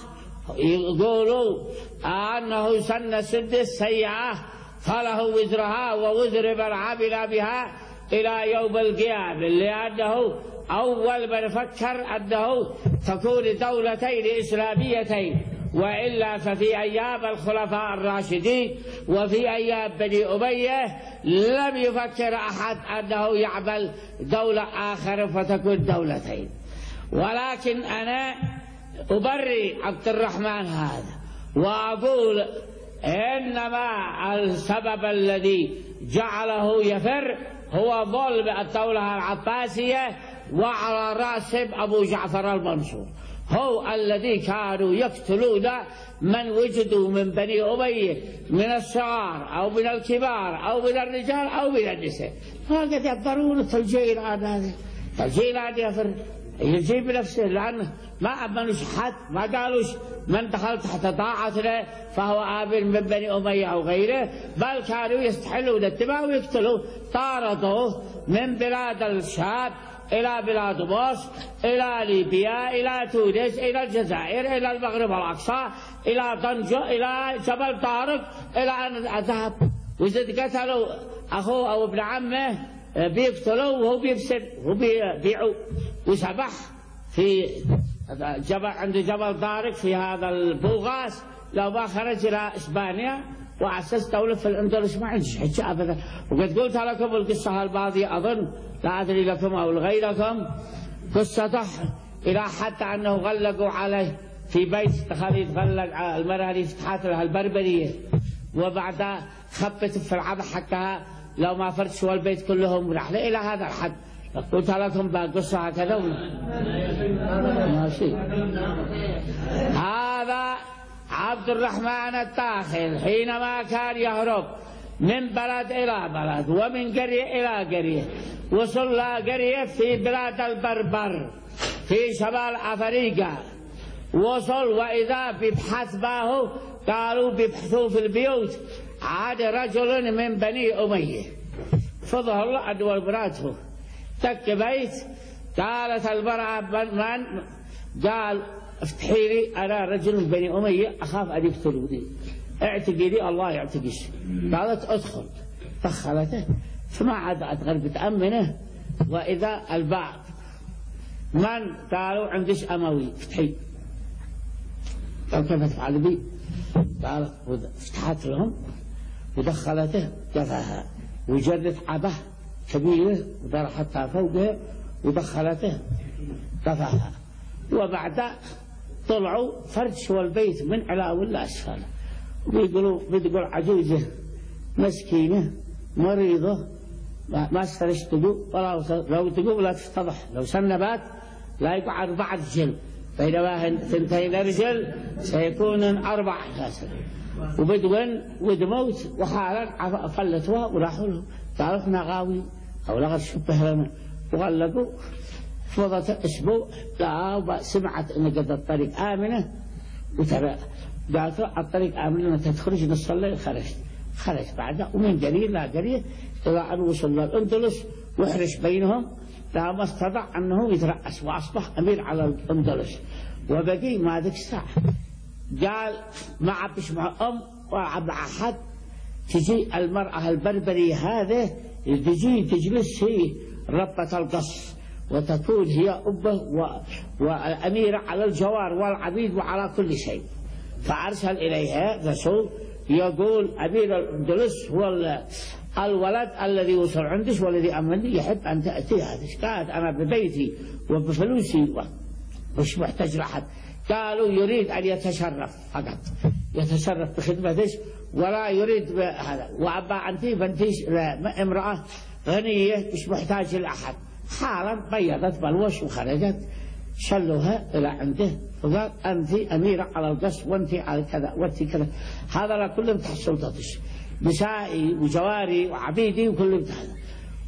Speaker 1: يقولوا أنه سن سد سيئة فله وزرها ووزر من عمل بها إلى يوم القيامة، لأنه أول من فكر أنه تكون دولتين إسلاميتين، وإلا ففي أيام الخلفاء الراشدين وفي أيام بني أمية لم يفكر أحد أنه يعمل دولة آخر فتكون دولتين. ولكن أنا أبرئ عبد الرحمن هذا وأقول إنما السبب الذي جعله يفر هو ظلم الدولة العباسية، وعلى رأسهم أبو جعفر المنصور، هو الذي كانوا يقتلون من وجدوا من بني أمية من الصغار أو من الكبار أو من الرجال أو من النساء. فقد يقدرون الجيلان هذا الجيلان يفر يجيب نفسه، لأنه ما أمنوش حد، ما قالوش من دخل تحت طاعتنا فهو آمن من بني أمية أو غيره، بل كانوا يستحلون الدماء ويقتلوا. طاردوه من بلاد الشام إلى بلاد مصر إلى ليبيا إلى تونس إلى الجزائر إلى المغرب الأقصى إلى طنجة إلى جبل طارق، إلى أن ذهب وزد قتلوا أخوه أو ابن عمه بيقتلوا وهو بيفسد وبيبيعوا وسبح في جبل عند جبل طارق في هذا البوغاس. لو ما خرج إلى إسبانيا وأسس دولة في الأندلس ما عندش حجة أبدا. وقد قلت لكم القصة الماضية أظن، لا أدري لكم أو لغيركم، قصته إلى حتى أنه غلقوا عليه في بيت، دخل يتغلق على المرأة اللي فتحت لها البربرية، وبعدها خبت في العبء حقها لو ما فرشوا البيت كلهم رحلة إلى هذا الحد. قلت لكم بقصة هكذا ماشي. هذا عبد الرحمن الداخل حينما كان يهرب من بلد إلى بلد ومن قرية إلى قرية، وصل إلى قرية في بلاد البربر في شمال أفريقيا، وصل وإذا بيبحث معه قالوا بيبحثوا في البيوت عاد رجل من بني أمية، فظهر له أدوى براته تك بيت. قالت المرأة من؟ قال افتحي لي أنا رجل من بني أمية أخاف أن يقتلوني، اعتقي لي الله يعتقيش. قالت ادخل، دخلته فما عاد غير بتأمنه، وإذا البعض من؟ قالوا عندش أموي افتحي. قال كيف تفعل بي؟ قال فتحت لهم ودخلته قفاها وجرت عبه كبيرة وطرحتها فوقها ودخلته قفاها، وبعد طلعوا فرشوا البيت من على ولا أسفل، ويقولوا بتقول عجوزة مسكينة مريضة ما استرشتقوا ولا لو تقوا لا تفتضح، لو سنبات لا يقعد بعد جل، بينما ثنتين رجل سيكون أربع كاسر، وبدون ودموت وحالا فلتوها وراحوا له قالوا احنا غاوي أو لغت شبه لنا، وغلقوا. فضلت أسبوع لا سمعت أن قد الطريق آمنة، وترى قالت الطريق آمنة ما تخرج نص الليل، خرج خرج بعدها ومن قرية لا قرية إلى أن وصل للأندلس وحرش بينهم، لا ما استطاع أنه يترأس وأصبح أمير على الأندلس. وبقي ما ذيك الساعة قال ما عبش مع أم ولا مع أحد، تجي المرأة البربرية هذه تجي تجلس هي ربة القصر وتكون هي أبه وأميرة على الجوار والعبيد وعلى كل شيء. فأرسل إليها رسول يقول أمير الأندلس هو الولد الذي وصل عندك والذي أمني يحب أن تأتي هذا. قالت أنا ببيتي وبفلوسي ومش محتاج لأحد. قالوا يريد أن يتشرف فقط، يتشرف بخدمتك ولا يريد هذا، وأبا أنت فانتيش امرأة غنية مش محتاج لأحد. حالا بيضت بلوش وخرجت، شلوها إلى عنده فقال أنت أميرة على القصر وأنت على كذا وأنت كذا، هذا كلهم تحت سلطتك، نسائي وجواري وعبيدي وكلهم تحت.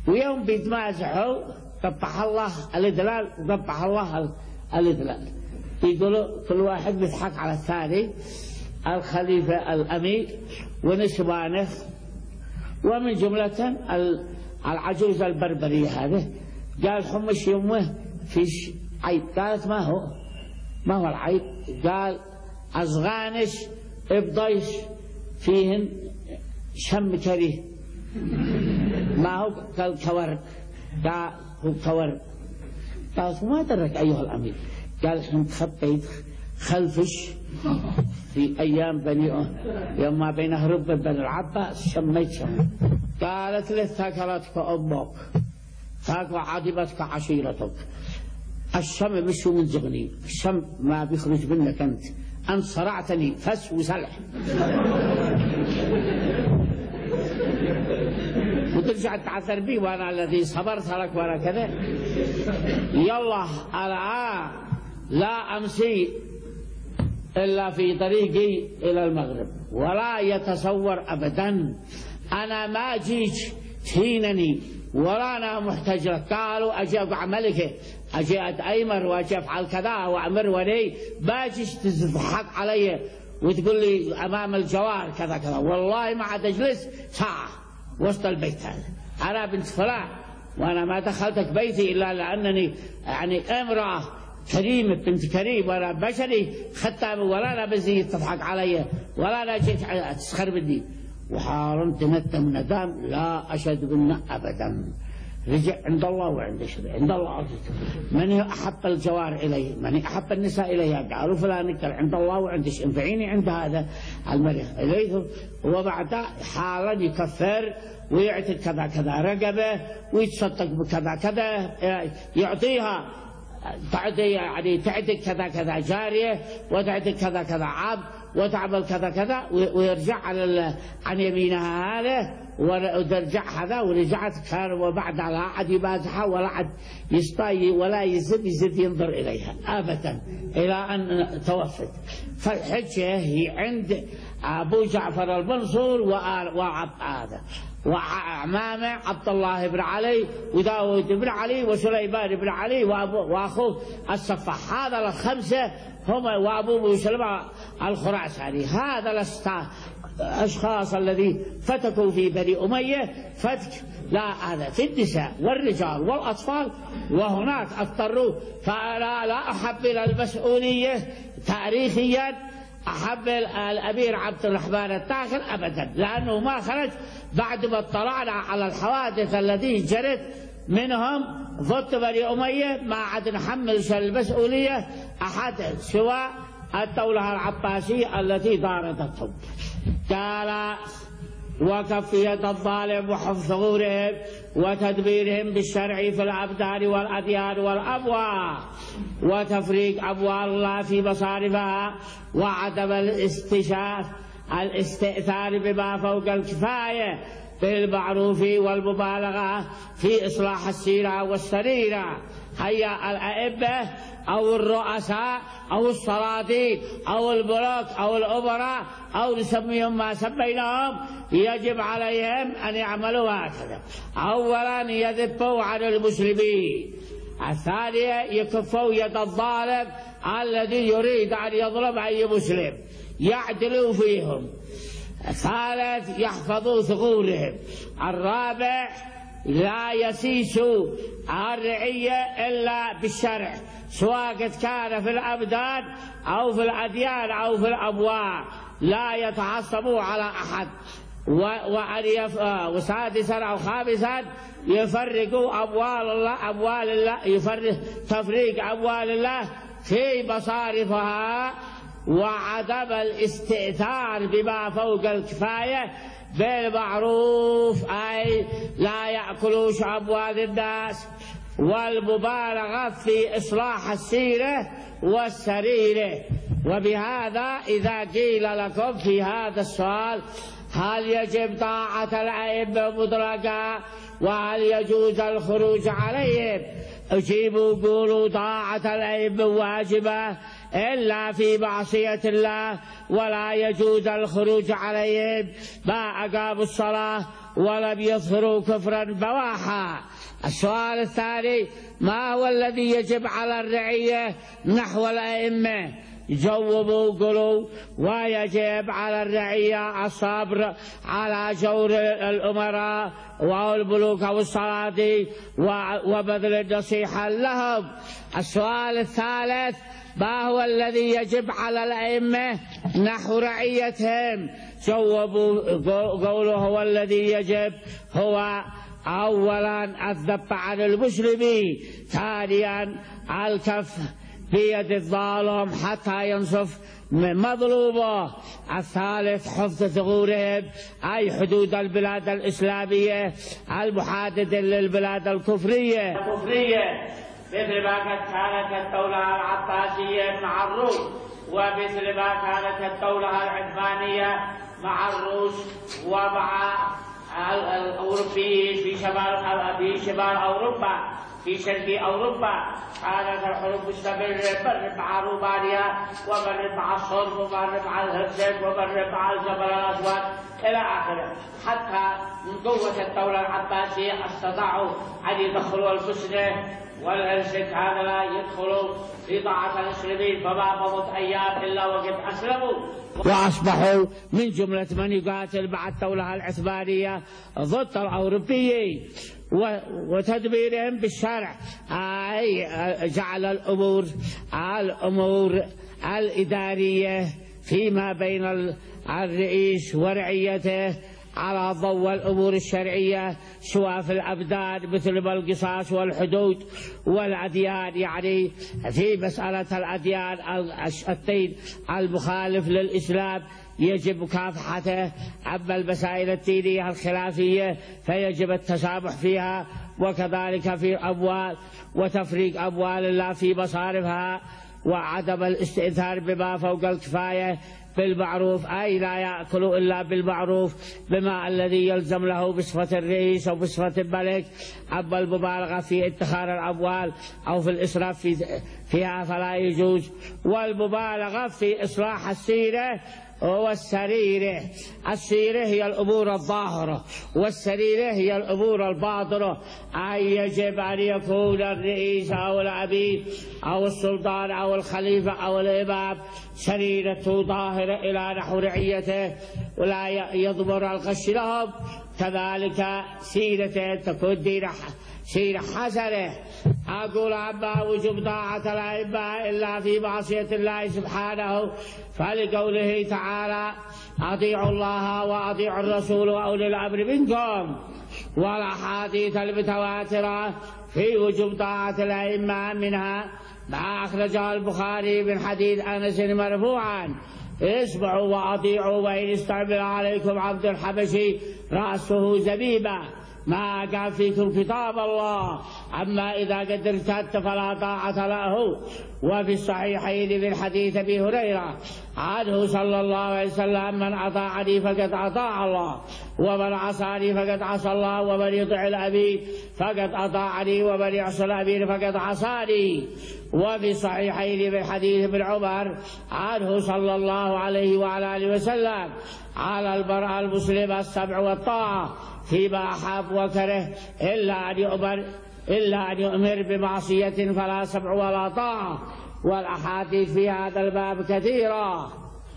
Speaker 1: ويوم بيتمازحوا قبح الله الإدلال وقبح الله الإدلال، يقولوا كل واحد بيضحك على الثاني، الخليفة الأمير ونسوانه، ومن جملة العجوز البربرية هذه قال حمش يمه فيش عيب. قالت ما هو ما هو العيب؟ قال أصغانش ابضيش فيهن شم كريه، ما هو كالكورق، قال هو كورق. قالت ما درك أيها الأمير؟ قال حين تخبيت خلفش في أيام بني يوم ما بين هرب بن العباس شميت شم. قالت له ثكلتك أمك ثاك وعذبتك عشيرتك، الشم مش من زغني، الشم ما بيخرج منك أنت، أنت صرعتني فس وسلح. وترجع تعثر بي وأنا الذي صبرت لك وأنا كذا. يلا الآن لا أمسي إلا في طريقي إلى المغرب، ولا يتصور أبدا أنا ما جيت تهينني ولا أنا محتاج لك. قالوا أجي أعملك، أجي أتأمر وأجي أفعل كذا وأمر ولي، باجيش تضحك علي وتقول لي أمام الجوار كذا كذا. والله ما عاد أجلس ساعة وسط البيت هذا، أنا بنت فلان وأنا ما دخلتك بيتي إلا لأنني يعني امرأة كريمة بنت كريم ولا بشري ختام، ولا أنا بزي تضحك علي ولا أنا جيت تسخر مني. وحارمت ندم ندم لا أشهد بالله أبدا. رجع عند الله وعند شرع عند الله. من أحب الجوار إليه، من أحب النساء إليه، قالوا فلان عند الله وعند شرع، انفعيني عند هذا المريخ إليه. وبعد حالا يكفر ويعتق كذا كذا رقبة ويتصدق بكذا كذا، يعطيها تعدي يعني تعتق كذا كذا جارية وتعتق كذا كذا عبد وتعمل كذا كذا، ويرجع على عن يمينها هذا وترجع هذا. ورجعت كان وبعد لا عاد يمازحها ولا عاد يسطاي ولا يزد يزد ينظر إليها أبدا إلى أن توفت. فالحجة هي عند أبو جعفر المنصور وعبد هذا وأعمامه عبد الله بن علي وداود بن علي وسليمان بن علي وأخوه الصفاح. هذا الخمسة هم وأبو مسلمة الخراساني. هذا الأشخاص الذي فتكوا في بني أمية فتك لا هذا في النساء والرجال والأطفال، وهناك اضطروا. فأنا لا أحب إلى المسؤولية تاريخيا أحب الأمير عبد الرحمن الثاقب أبدا، لأنه ما خرج بعد ما اطلعنا على الحوادث التي جرت منهم ضد بني أمية. ما عاد نحمل المسؤولية أحد سوى الدولة العباسية التي طاردتهم. قال وكف يد الظالم وحفظ ثغورهم وتدبيرهم بالشرع في الأبدان والأديان والأبواب وتفريق أبواب الله في مصارفها وعدم الاستشاف الاستئثار بما فوق الكفاية بالمعروف والمبالغة في إصلاح السيرة والسريرة. هيا الأئمة أو الرؤساء أو السلاطين أو الملوك أو الأمراء أو نسميهم ما سميناهم يجب عليهم أن يعملوا هكذا. أولا يذبوا عن المسلمين، الثانية يكفوا يد الظالم الذي يريد أن يظلم أي مسلم، يعدلوا فيهم. الثالث يحفظوا ثغورهم. الرابع لا يسيسوا الرعية إلا بالشرع، سواء كان في الأبدان أو في الأديان أو في الأبواب، لا يتعصبوا على أحد. وأن يف... وسادسا أو خامسا يفرقوا أموال الله أموال الله يفرق تفريق أموال الله في مصارفها وعدم الاستئثار بما فوق الكفاية بالمعروف، أي لا يأكلوش أموال الناس، والمبالغة في إصلاح السيرة والسريرة. وبهذا إذا قيل لكم في هذا السؤال هل يجب طاعة الأئمة مطلقا وهل يجوز الخروج عليهم، أجيبوا قولوا طاعة الأئمة واجبة إلا في معصية الله، ولا يجوز الخروج عليهم ما أقاموا الصلاة ولم يظهروا كفرا بواحا. السؤال الثاني: ما هو الذي يجب على الرعية نحو الأئمة؟ جاوبوا قولوا: ويجب على الرعية الصبر على جور الأمراء والملوك والسلاطين وبذل النصيحة لهم. السؤال الثالث: ما هو الذي يجب على الأئمة نحو رعيتهم؟ جاوبوا قولوا: هو الذي يجب هو أولا الذب عن المسلمين، ثانيا الكف بيد الظالم حتى ينصف مظلومه، الثالث حفظ ثغورهم أي حدود البلاد الإسلامية المحاددة للبلاد الكفرية مثل ما كانت الدولة العباسية مع الروس، ومثل ما كانت الدولة العثمانية مع الروس ومع الأوروبيين في شمال في شمال أوروبا في شرق أوروبا. كانت الحروب مستمرة، مرت مع رومانيا ومرت مع الصلب ومرت مع الهرسك ومرت مع الجبل الأسود إلى آخره، حتى من قوة الدولة العباسية استطاعوا أن يدخلوا البوسنة والهرسك هذا يدخلوا في طاعة المسلمين، فما مضت أيام إلا وقد أسلموا وأصبحوا من جملة من يقاتل مع الدولة العثمانية ضد الأوروبيين وتدبيرهم بالشرع، أي جعل الأمور الأمور الإدارية فيما بين الرئيس ورعيته على ضوء الأمور الشرعية، سواء في الأبدان مثل ما القصاص والحدود والأديان. يعني في مسألة الأديان الدين المخالف للإسلام يجب مكافحته، أما المسائل الدينية الخلافية فيجب التسامح فيها، وكذلك في الأموال وتفريق أموال الله في مصارفها، وعدم الاستئثار بما فوق الكفاية بالمعروف، أي لا يأكل إلا بالمعروف بما الذي يلزم له بصفة الرئيس أو بصفة الملك. أما المبالغة في ادخار الأموال أو في الإسراف في فيها فلا يجوز. والمبالغة في إصلاح السيرة والسريرة، السيرة هي الأمور الظاهرة والسريرة هي الأمور الباطنة، أي يجب أن يكون الرئيس أو الأمير أو السلطان أو الخليفة أو الإمام سريرته ظاهرة إلى نحو رعيته ولا يضمر الغش لهم، كذلك سيرته تكون دين سيرة حسنة. أقول: أما وجوب طاعة الأئمة إلا في معصية الله سبحانه فلقوله تعالى: أطيعوا الله وأطيعوا الرسول وأولي الأمر منكم، والأحاديث المتواترة في وجوب طاعة الأئمة، منها ما أخرجه البخاري من حديث أنس مرفوعا: اسمعوا وأطيعوا وإن استعمل عليكم عبد الحبشي رأسه زبيبا ما كان فيكم كتاب الله، أما إذا قد ارتدت فلا طاعة له. وفي الصحيحين من حديث أبي هريرة عنه صلى الله عليه وسلم: من أطاعني فقد أطاع الله، ومن عصاني فقد عصى الله، ومن يطع الأمير فقد أطاعني، ومن يعصى الأمير فقد عصاني. وفي الصحيحين من حديث ابن عمر عنه صلى الله عليه وعلى آله وسلم: على المرأة المسلمة السمع والطاعة فيما أحب وكره، إلا أن يؤمر إلا أن يؤمر بمعصية فلا سمع ولا طاعة. والأحاديث في هذا الباب كثيرة.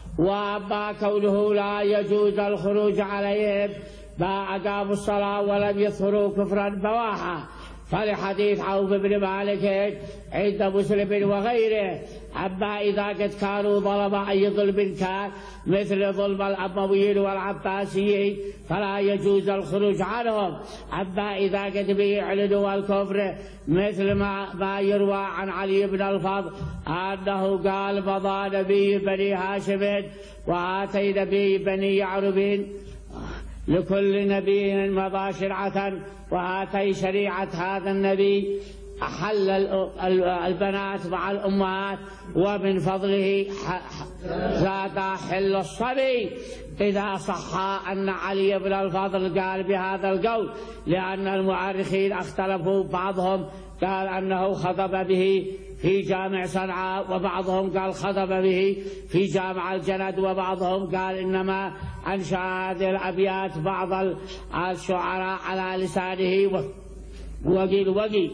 Speaker 1: وأما كونه لا يجوز الخروج عليهم ما أقاموا الصلاة ولم يظهروا كفرا بواحا، فلحديث عوف بن مالك عند مسلم وغيره: أما إذا قد كانوا ظلم أي ظلم كان مثل ظلم الأمويين والعباسيين فلا يجوز الخروج عنهم. أما إذا قد بيعلنوا الكفر مثل ما, ما يروى عن علي بن الفضل أنه قال: مضى نبي بني هاشم وآتي نبي بني يعرب، لكل نبي مضى شرعة وآتي شريعة هذا النبي، أحل البنات مع الأمهات، ومن فضله زاد حل الصبي. إذا صح أن علي بن الفضل قال بهذا القول، لأن المؤرخين اختلفوا، بعضهم قال أنه خطب به في جامع صنعاء، وبعضهم قال خطب به في جامع الجند، وبعضهم قال إنما أنشأ هذه الأبيات بعض الشعراء على لسانه وقيل وقيل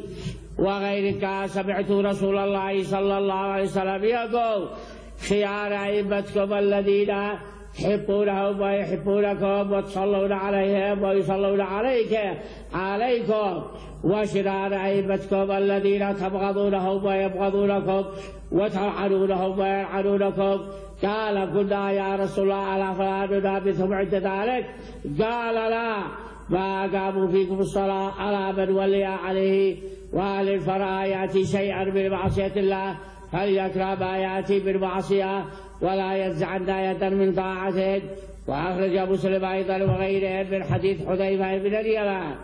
Speaker 1: وغيرك. سمعت رسول الله صلى الله عليه وسلم يقول خيار أئمتكم الذين تحبونهم ويحبونكم وتصلون عليهم ويصلون عليك عليكم، وشرار أئمتكم الذين تبغضونهم ويبغضونكم وتلعنونهم ويلعنونكم. قال قلنا يا رسول الله ألا فلا ننابذهم عند ذلك؟ قال لا، ما قاموا فيكم الصلاة على من ولي عليه وأهل الفراء يأتي شيئا من معصية الله فليكره ما يأتي بالمعصية ولا ينزعن يدا من طاعته. وأخرج مسلم أيضا وغيره من حديث حذيفة بن اليمان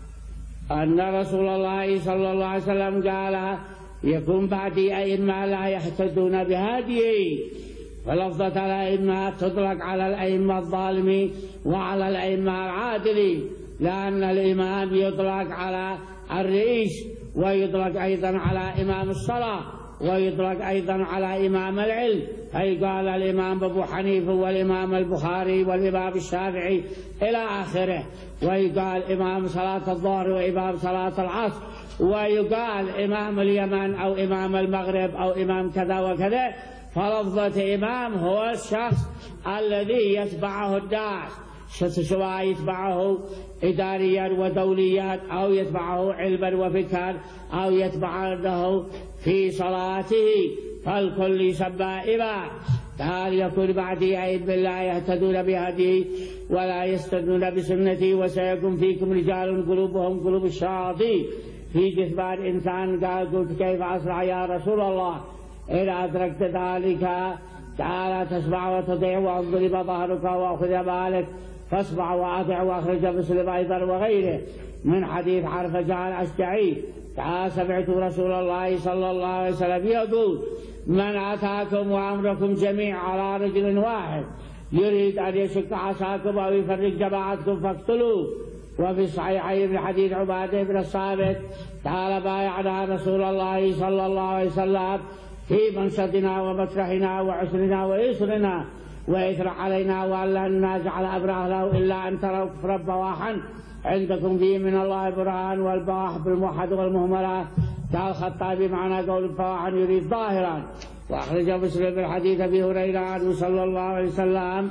Speaker 1: أن رسول الله صلى الله عليه وسلم قال يكون بعدي أئمة لا يهتدون بهديه. فلفظة الأئمة تطلق على الأئمة الظالمين وعلى الأئمة العادلين، لأن الإمام يطلق على الرئيس ويطلق أيضا على إمام الصلاة ويطلق أيضا على إمام العلم، أي قال الإمام أبو حنيفة والإمام البخاري والإمام الشافعي إلى آخره، ويقال إمام صلاة الظهر وإمام صلاة العصر، ويقال إمام اليمن أو إمام المغرب أو إمام كذا وكذا. فلفظة إمام هو الشخص الذي يتبعه الناس، سواء يتبعه إداريا ودوليا أو يتبعه علما وفكرا أو يتبعه في صلاته، فالكل يسمى إمام. قال يكون بعدي أئمة لا يهتدون بهديه ولا يستنون بسنتي وسيكون فيكم رجال قلوبهم قلوب الشياطين في جثمان إنسان. قال قلت كيف أسرع يا رسول الله إن أدركت ذلك؟ قال تسمع وتطيع وأضرب ظهرك وأخذ مالك فاسمع وأطع. وأخرج مسلم أيضا وغيره من حديث عرفجة الأشجعي قال سمعت رسول الله صلى الله عليه وسلم يقول من أتاكم وأمركم جميع على رجل واحد يريد أن يشق عصاكم أو يفرق جماعتكم فاقتلوه. وفي الصحيحين من حديث عبادة بن الصامت قال بايعنا رسول الله صلى الله عليه وسلم في منشدنا ومكرهنا وعسرنا ويسرنا ويثر علينا وألا ننازع الأمر أهله إلا أن تروا كفرا بواحا عندكم فيه من الله برهان، والبواح بالموحد والمهملة. قال الخطابي معنى قول بواحا يريد ظاهرا. وأخرج مسلم الحديث أبي هريرة عنه صلى الله عليه وسلم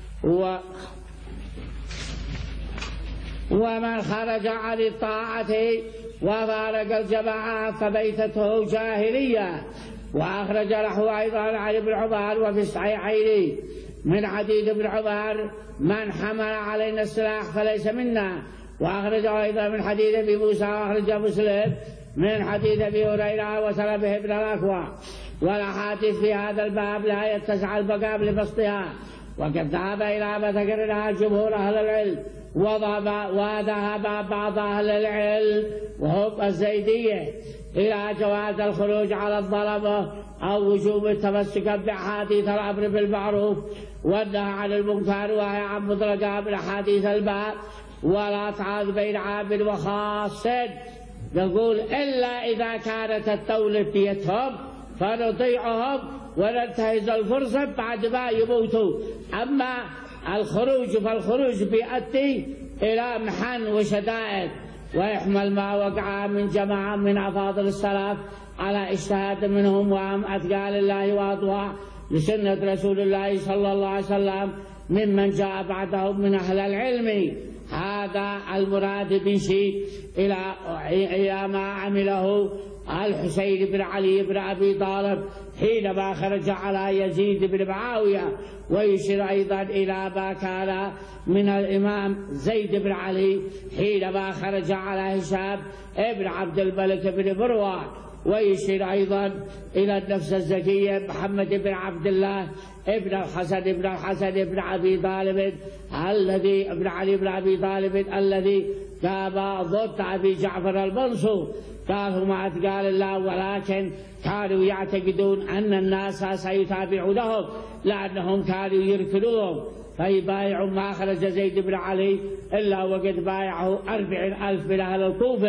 Speaker 1: و ومن خرج عن الطاعة وفارق الجماعة فبيتته جاهلية. وأخرج له أيضا عن ابن عمر وفي الصحيحين من حديث ابن عمر من حمل علينا السلاح فليس منا. وأخرج أيضا من حديث ابي موسى. وأخرج مسلم من حديث ابي هريرة وسلمه بن الأكوع. والأحاديث في هذا الباب لا يتسع البقاء لبسطها، وقد ذهب إلى ما ذكرها جمهور أهل العلم وذهب بعض أهل العلم وهم الزيدية إلى جواز الخروج على الظلمة أو وجوب التمسك بأحاديث الأمر بالمعروف والنهي عن المنكر، وهي عن مطلقة من أحاديث الباب، ولا تعارض بين عام وخاص. نقول إلا إذا كانت الدولة بيدهم فنطيعهم وننتهز الفرصة بعد ما يموتوا. أما الخروج فالخروج بيؤدي إلى محن وشدائد، ويحمل ما وقع من جماعة من أفاضل السلف على اجتهاد منهم وعن أثقال الله وأضواء لسنة رسول الله صلى الله عليه وسلم ممن جاء بعدهم من أهل العلم. هذا المراد بشيء إلى إلى ما عمله الحسين بن علي بن أبي طالب حينما خرج على يزيد بن معاوية، ويشير أيضا إلى ما كان من الإمام زيد بن علي حينما خرج على هشام ابن عبد الملك بن مروان، ويشير أيضا إلى النفس الزكية محمد بن عبد الله ابن الحسن ابن الحسن ابن أبي طالب الذي ابن علي بن أبي طالب الذي قام ضد أبي جعفر المنصور. قالوا مع أثقال الله، ولكن كانوا يعتقدون أن الناس سيتابعونهم لأنهم كانوا يركلوهم فيبايعوا ما خرج زيد بن علي إلا وقد بايعه أربعين ألف من أهل الكوفة،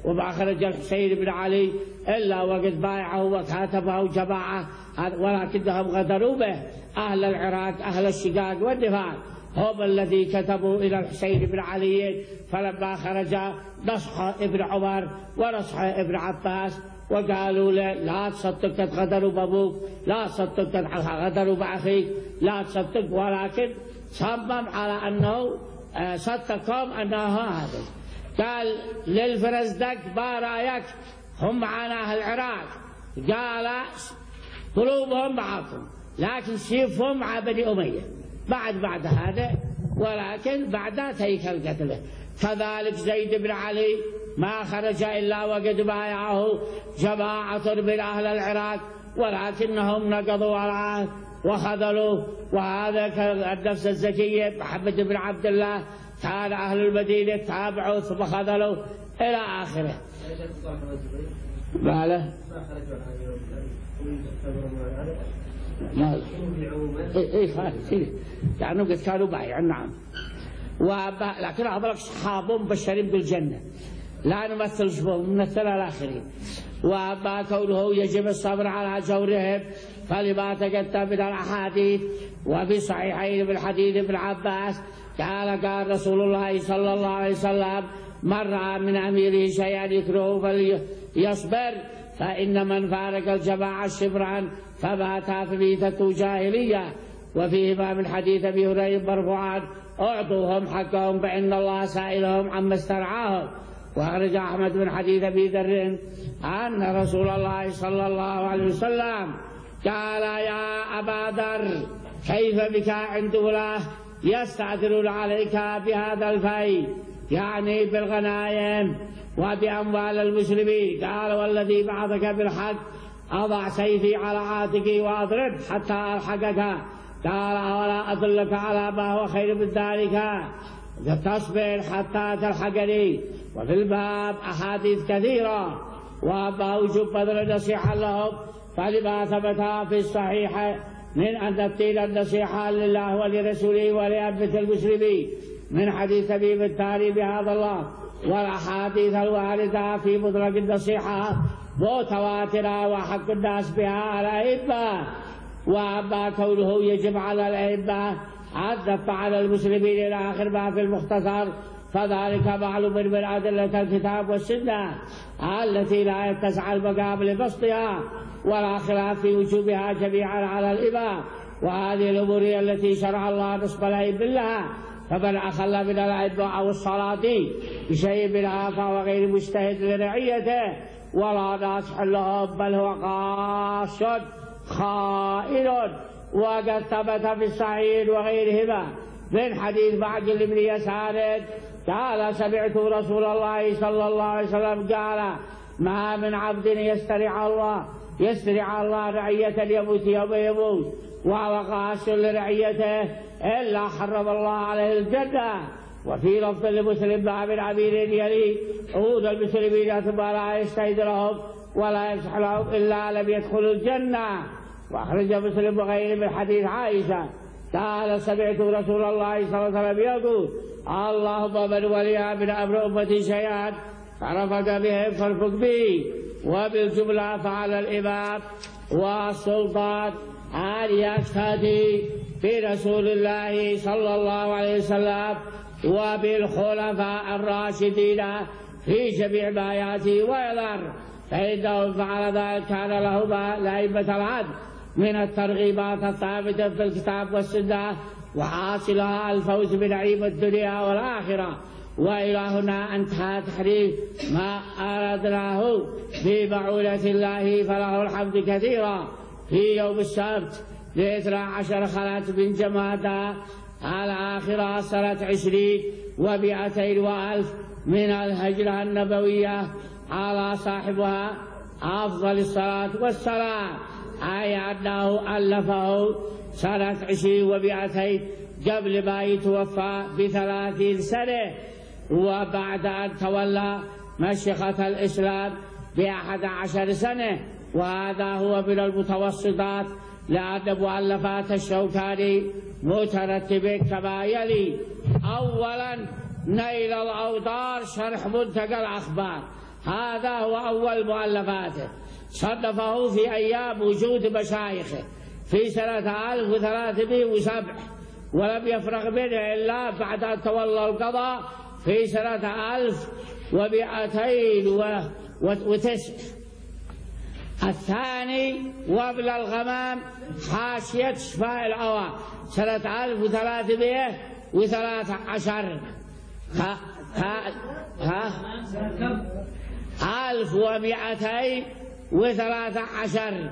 Speaker 1: وما خرج الحسين بن علي إلا وقد بايعه وكاتبه جماعة ولكنهم غدروا به. أهل العراق أهل الشقاق والنفاق هم الذي كتبوا إلى الحسين بن علي، فلما خرج نصح ابن عمر ونصح ابن عباس وقالوا له لا تصدق قد غدروا بأبوك، لا تصدق قد غدروا بأخيك، لا تصدق، ولكن صمم على أنه صدقهم أنه هذا. قال للفرزدق ما رأيك؟ هم معنا أهل العراق. قال قلوبهم معكم لكن سيفهم مع بني أمية بعد بعد هذا، ولكن بعد تيكل قتله. كذلك زيد بن علي ما خرج إلا وقد بايعه جماعة من أهل العراق، ولكنهم نقضوا العهد وخذلوا. وهذا النفس الزكية محمد بن عبد الله كان أهل المدينة تابعوا ثم خذلوا إلى آخره. ما له؟ ما إيه خالد يعني قد كانوا بايعين نعم، لكن هذول أصحابهم مبشرين بالجنة لا نمثل نمثل الآخرين. وأما كونه يجب الصبر على جورهم فلما تقدم من الأحاديث. وفي صحيحين من حديث ابن عباس قال قال رسول الله صلى الله عليه وسلم من رأى من أميره شيئا يكرهه فليصبر، فإن من فارق الجماعة شبرا فمات فميتة جاهلية. وفيهما من حديث أبي هريرة مرفوعا أعطوهم حقهم فإن الله سائلهم عما استرعاهم. وأخرج أحمد من حديث أبي ذر أن رسول الله صلى الله عليه وسلم قال يا أبا ذر كيف بك عند ولاة يستعجلون عليك بهذا الفي، يعني بالغنائم وبأموال المسلمين. قال والذي بعثك بالحق أضع سيفي على عاتقي وأضرب حتى ألحقك. قال أولا أدلك على ما هو خير من ذلك؟ تصبر حتى تلحقني. وفي الباب أحاديث كثيرة. وأما وجوب بذل النصيحة لهم فلما ثبت في الصحيح من أن تبطيل النصيحة لله ولرسوله ولأئمة المسلمين من حديث تميم الداري بهذا الله، والأحاديث الواردة في مطلق النصيحة متواترة وحق الناس بها الأئمة. وأما كونه يجب على الأئمة أن تدفع على المسلمين إلى آخر ما في المختصر فذلك معلوم من أدلة الكتاب والسنة التي لا يتسع المقام لبسطها، ولا خلاف في وجوبها جميعا على الإمام. وهذه الأمور التي شرع الله نصب الأئمة لها، فمن أخل من الأئمة أو الصلاة بشيء منها فهو غير مجتهد لرعيته ولا ناصح لهم، بل هو قاص خائن. وقد ثبت في الصحيح وغيرهما من حديث معقل بن يسار قال سمعت رسول الله صلى الله عليه وسلم قال ما من عبد يسترع الله يسترع الله رعية يموت يوم يموت وهو قاص لرعيته إلا حرم الله عليه الجنة. وفي لفظ لمسلم ما من أمير يلي عود المسلمين ثم لا يستعد لهم ولا يمسح لهم إلا لم يدخلوا الجنة. وأخرج مسلم وغيره من حديث عائشة قال سمعت رسول الله صلى الله عليه وسلم يقول اللهم من ولي من أمر أمتي شيئا فرفق بهم فارفق به. وبالجملة فعلى الإمام والسلطان أن يقتدي برسول الله صلى الله عليه وسلم وبالخلفاء الراشدين في جميع ما يأتي ويذر، فإنهم فعل ذلك كان لهما لأئمة العدل من الترغيبات الثابتة في الكتاب والسنة وحاصلها الفوز بنعيم الدنيا والآخرة. وإلى هنا انتهى تحريف ما أردناه بمعونة الله فله الحمد كثيرا. في يوم السبت لاثنى عشر خلت من جمادى الآخرة سنة عشرين ومئتين وألف من الهجرة النبوية على صاحبها أفضل الصلاة والسلام، أي أنه ألفه سنة عشرين ومئتين قبل ما يتوفى بثلاثين سنة، وبعد أن تولى مشيخة الإسلام بأحد عشر سنة. وهذا هو من المتوسطات لأن مؤلفات الشوكاني مترتبة كما يلي: أولا نيل الأوطار شرح منتقى الأخبار، هذا هو أول مؤلفاته، صنفه في أيام وجود مشايخه في سنة ألف وثلاثمائة وسبعة، ولم يفرغ منه إلا بعد أن تولى القضاء في سنة ألف ومئتين وتسع. الثاني وابل الغمام حاشية شفاء العوام سنة ألف وثلاثمائة وثلاثة عشر. ها ها ها ألف ومئتين وثلاثة عشر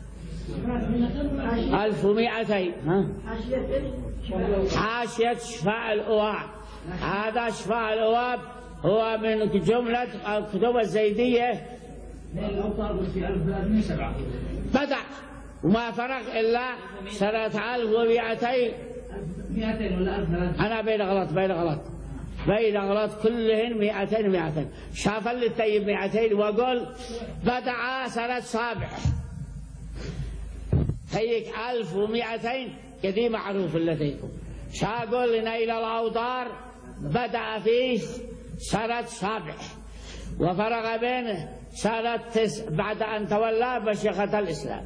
Speaker 1: ألف ومئتين ها حاشية شفاء الأواب. هذا شفاء الأواب هو من جملة الكتب الزيدية، بدأ وما فرغ إلا سنة ألف ومئتين. أنا بين غلط بين غلط بين غلط كلهن مئتين مئتين. شاف اللي الطيب مئتين وقل بدأ سنة سابع. هيك ألف ومئتين كذي معروف اللتيكم. شاقول نيل الأوطار بدأ فيه سنة سابع وفرغ بينه سنة تسع بعد أن تولى مشيخة الإسلام.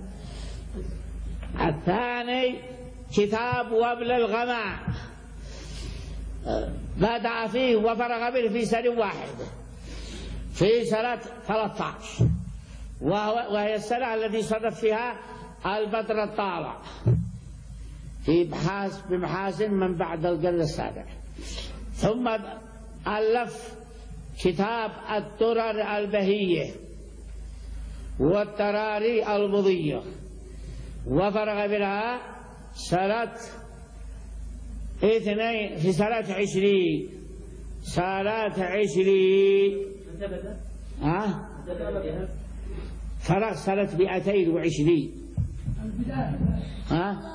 Speaker 1: الثاني كتاب وابل الغمام بدأ فيه وفرغ به في سنة واحدة في سنة ثلاثة عشر، وهي السنة التي صدف فيها البدر الطالع في بمحاسن من بعد القرن السابع. ثم ألف كتاب الدرر البهية والتراري المضية وفرغ منها سنة اثنين في سنة عشرين سنة عشرين ها فرغ سنة مئتين وعشرين. ها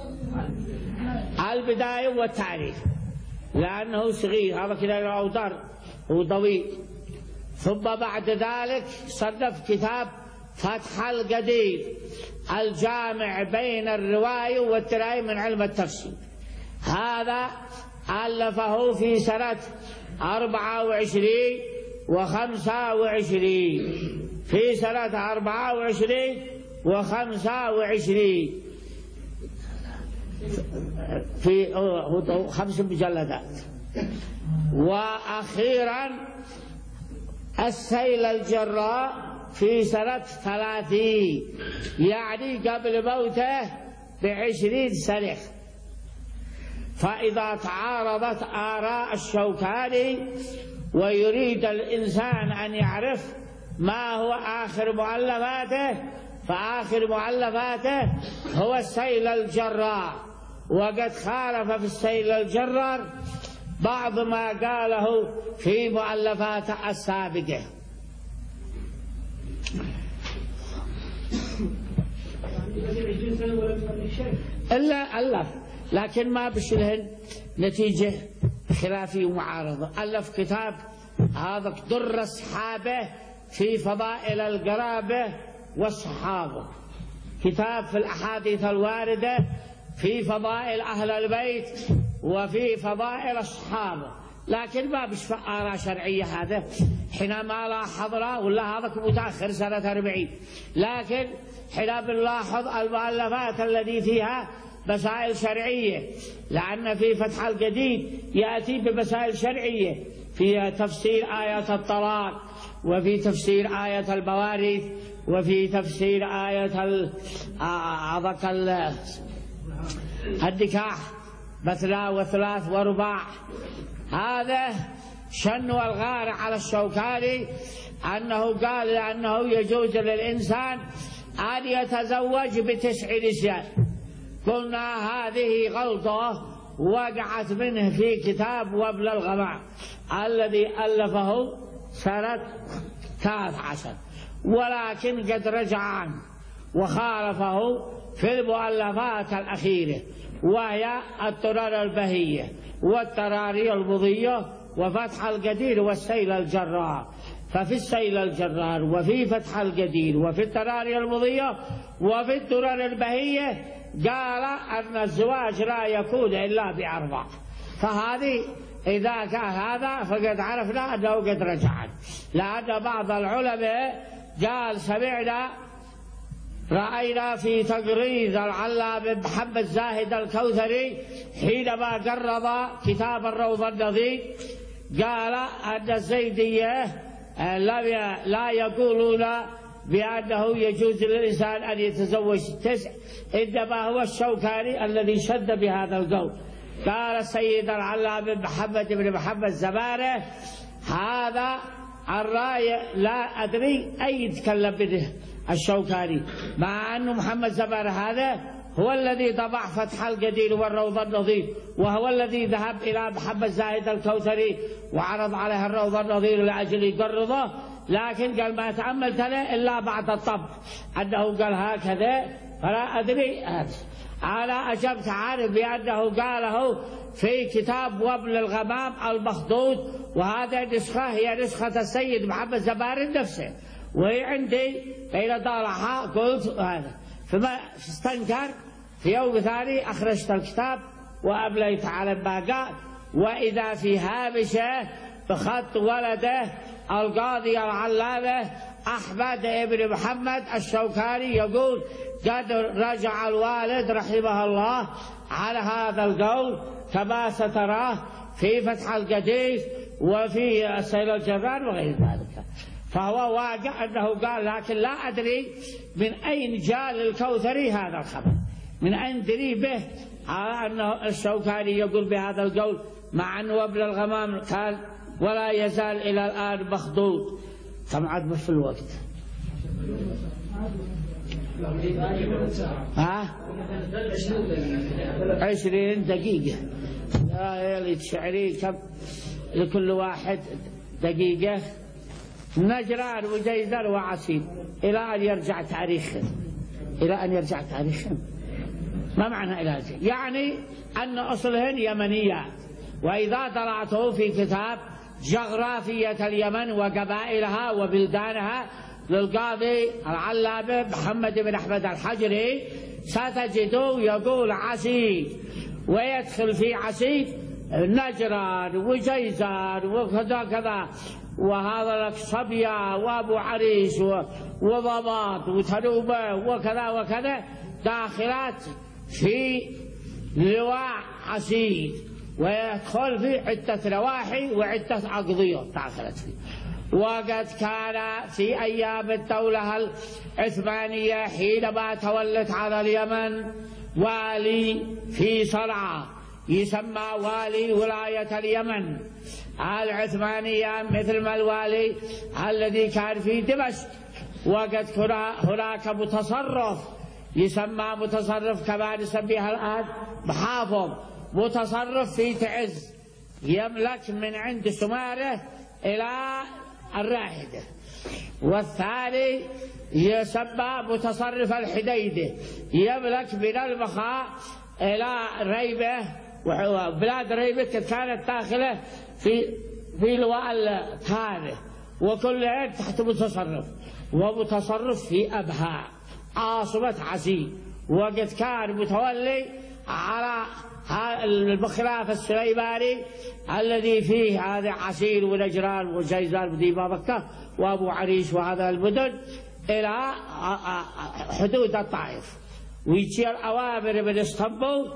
Speaker 1: البداية والتعريف لأنه صغير، هذا كده الأوتار هو طويل. ثم بعد ذلك صنف كتاب فتح القدير الجامع بين الرواية والتراي من علم التفسير. هذا ألفه في سنة أربعة وعشرين وخمسة وعشرين في سنة أربعة وعشرين وخمسة وعشرين في خمس مجلدات. وأخيرا السيل الجراء في سنة ثلاثين يعني قبل موته بعشرين سنة. فإذا تعارضت آراء الشوكاني ويريد الإنسان أن يعرف ما هو آخر مؤلفاته فآخر مؤلفاته هو السيل الجرار، وقد خالف في السيل الجرار بعض ما قاله في مؤلفاته السابقة. إلا ألف لكن ما بشلهن نتيجة خلافي ومعارضة. ألف كتاب هذا در الصحابة في فضائل القرابة والصحابة، كتاب في الأحاديث الواردة في فضائل أهل البيت وفي فضائل الصحابة، لكن ما بشفع آراء شرعية. هذا حينما لاحظنا ولا هذا متأخر سنة أربعين، لكن حين بنلاحظ المؤلفات التي فيها مسائل شرعية، لأن في فتح الجديد يأتي بمسائل شرعية في تفسير آية الطلاق وفي تفسير آية المواريث وفي تفسير آية النكاح مثنى وثلاث ورباع. هذا شن والغار على الشوكاني أنه قال لأنه يجوز للإنسان أن يتزوج بتسع نساء. قلنا هذه غلطة وقعت منه في كتاب وابل الغمام الذي ألفه سنة ثلاث عشر، ولكن قد رجع عنه وخالفه في المؤلفات الأخيرة وهي الدرر البهية والتراري المضية وفتح القدير والسيل الجرار. ففي السيل الجرار وفي فتح القدير وفي التراري المضية وفي الدرر البهية قال أن الزواج لا يكون إلا بأربع. فهذه إذا كان هذا فقد عرفنا أنه قد رجعت، لأن بعض العلماء قال سمعنا رأينا في تقريض العلامة محمد زاهد الكوثري حينما قرض كتاب الروض النظيف قال أن الزيدية لا يقولون بأنه يجوز للإنسان أن يتزوج تسع، إنما هو الشوكاني الذي شد بهذا القول. قال السيد العلامة محمد بن محمد زبارة هذا الرأي لا أدري أي يتكلم به الشوكاني، مع أن محمد زبارة هذا هو الذي طبع فتح القدير والروض النظيف، وهو الذي ذهب إلى محمد زاهد الكوثري وعرض عليه الروض النظير لأجل يقرضه، لكن قال ما تأملت له إلا بعد الطبع أنه قال هكذا، فلا أدري. أنا أجبت عارف بأنه قاله في كتاب وابل الغمام المخطوط، وهذا نسخة هي نسخة السيد محمد زبارة نفسه، وهي عندي بين طالعها قلت هذا، فما استنكر في يوم ثاني أخرجت الكتاب وأبليت على الباقات، وإذا في هامشه بخط ولده القاضي العلامة أحمد بن محمد الشوكاني يقول قد رجع الوالد رحمه الله على هذا القول كما ستراه في فتح القديس وفي سيل الجبال وغير ذلك. فهو واقع أنه قال، لكن لا أدري من أين جاء للكوثري هذا الخبر، من أين دري به على أنه الشوكاني يقول بهذا القول، مع أنه ابن الغمام قال ولا يزال إلى الآن مخضوض. كم عاد في الوقت؟ ها؟ عشرين دقيقة. يا ليت شعري كم لكل واحد دقيقة. نجران وجيزر وعسير إلى أن يرجع تاريخهم، إلى أن يرجع تاريخهم. ما معنى إلى ذلك؟ يعني أن أصلهن يمنيات. وإذا طلعته في كتاب جغرافية اليمن وقبائلها وبلدانها للقاضي العلامة محمد بن أحمد الحجري ستجده يقول عسير، ويدخل في عسير نجران وجيزان وكذا كذا، وهذا لك صبيا وابو عريش وضباط وتنوبة وكذا وكذا داخلات في لواء عسير، ويدخل في عدة نواحي وعدة أقضية داخلت فيه. وقد كان في أيام الدولة العثمانية حينما تولت على اليمن والي في صنعاء يسمى والي ولاية اليمن العثمانية، مثل ما الوالي الذي كان في دمشق. وقد كان هناك متصرف يسمى متصرف كما نسميها الآن محافظ، متصرف في تعز يملك من عند سمارة إلى الراحدة. والثاني يسمى متصرف الحديدة يملك من المخاء إلى ريبة، وبلاد ريبة كانت داخلة في في لواء هذا، وكلها تحت متصرف. ومتصرف في أبها عاصمة عسير، وقد كان متولي على الخلافة السليماني الذي فيه هذا عسير ونجران وجيزان وديما مكة وأبو عريش وهذا المدن إلى حدود الطائف، ويجي الأوامر من اسطنبول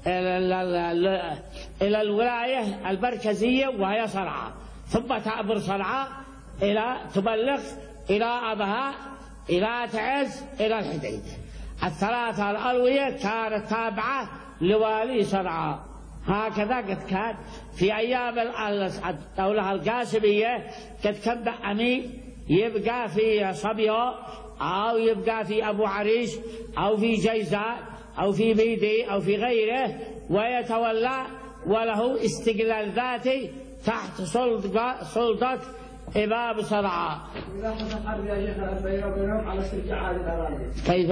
Speaker 1: إلى الولاية المركزية وهي صنعاء، ثم تأمر صنعاء إلى تبلغ إلى أبها إلى تعز إلى الحديدة. الثلاثة الألوية كانت تابعة لوالي صنعاء. هكذا قد كان في أيام الدولة القاسمية، قد كان أمير يبقى في صبيا أو يبقى في أبو عريش أو في جيزان أو في بيدي أو في غيره، ويتولى وله استقلال ذاتي تحت سلطة إمام صنعاء. كيف؟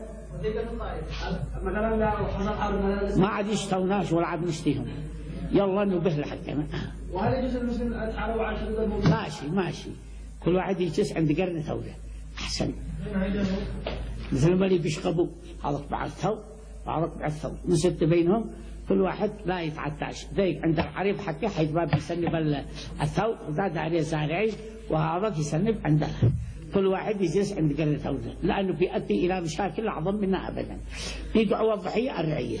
Speaker 1: ما عاد يشتوناش ولا عاد نشتيهم، يلا نبه لحقنا.
Speaker 2: وهل يجوز المسلم أن يتعرض على شدة الموت؟
Speaker 1: ماشي ماشي، كل واحد يجلس عند قرن ثوره أحسن، مثل ما اللي بيشقبوا على بعض الثوب وعلى بعض الثوب نسد بينهم كل واحد لا يتعداش ذيك عند الحريب حكي حيث باب يسنب الثوب زاد عليه سارعي وهذا يسنب عندها كل واحد يجلس عند قرن ثوبه لأنه بيؤدي إلى مشاكل أعظم منها أبدا. يدعو الضحية الرعية.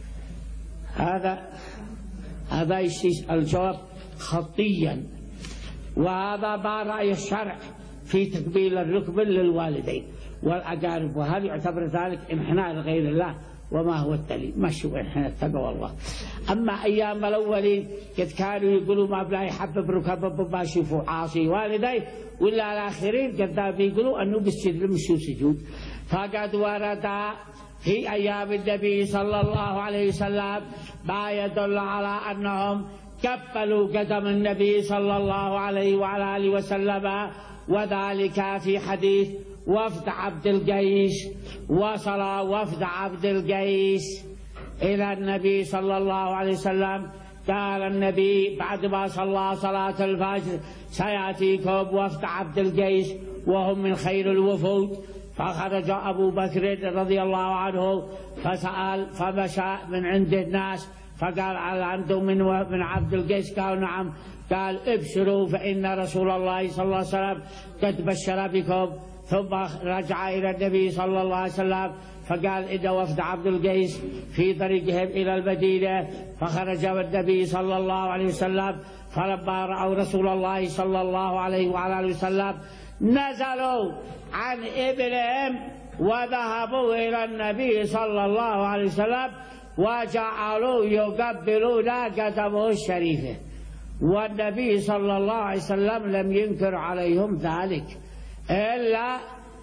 Speaker 1: هذا هذا الجواب خطيا، وهذا ما رأي الشرع في تقبيل الركب للوالدين والأقارب، وهذا يعتبر ذلك انحناء لغير الله وما هو الدليل؟ مشوا انحناء تقوى الله. أما أيام الأولين قد كانوا يقولوا ما بلا يحبب ركب ما يشوفوا عاصي والديه، ولا الآخرين قد بيقولوا أنه بالسجد مشوا سجود. فقد ورد في أيام النبي صلى الله عليه وسلم ما يدل على أنهم قبلوا قدم النبي صلى الله عليه وعلى آله وسلم، وذلك في حديث وفد عبد القيس. وصل وفد عبد القيس إلى النبي صلى الله عليه وسلم، قال النبي بعد ما صلى صلاة الفجر سيأتيكم وفد عبد القيس وهم من خير الوفود. فخرج أبو بكر رضي الله عنه فسأل فمشى من عند الناس فقال هل أنتم من من عبد القيس؟ قالوا نعم. قال ابشروا فإن رسول الله صلى الله عليه وسلم قد بشر بكم. ثم رجع إلى النبي صلى الله عليه وسلم فقال إن وفد عبد القيس في طريقهم إلى المدينة. فخرج النبي صلى الله عليه وسلم فلما رأوا رسول الله صلى الله عليه وعلى آله وسلم نزلوا عن إبلهم وذهبوا إلى النبي صلى الله عليه وسلم وجعلوا يقبلون قدمه الشريفة، والنبي صلى الله عليه وسلم لم ينكر عليهم ذلك إلا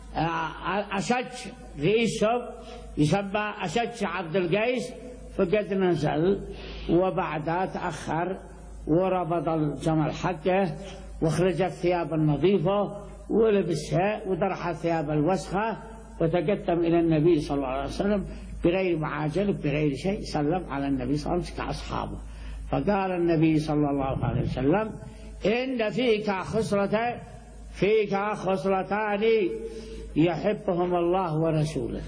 Speaker 1: أشج رئيسهم يسمى أشج عبد القيس فقد نزل، وبعدها تأخر وربط الجمل حقه وخرجت ثياب النظيفة ولبسها ودرح الثياب الوسخة وتقدم إلى النبي صلى الله عليه وسلم بغير معاجل بغير شيء، سلم على النبي صلى الله عليه وسلم كأصحابه. فقال النبي صلى الله عليه وسلم إن فيك خصلة فيك خصلتان يحبهم الله ورسوله،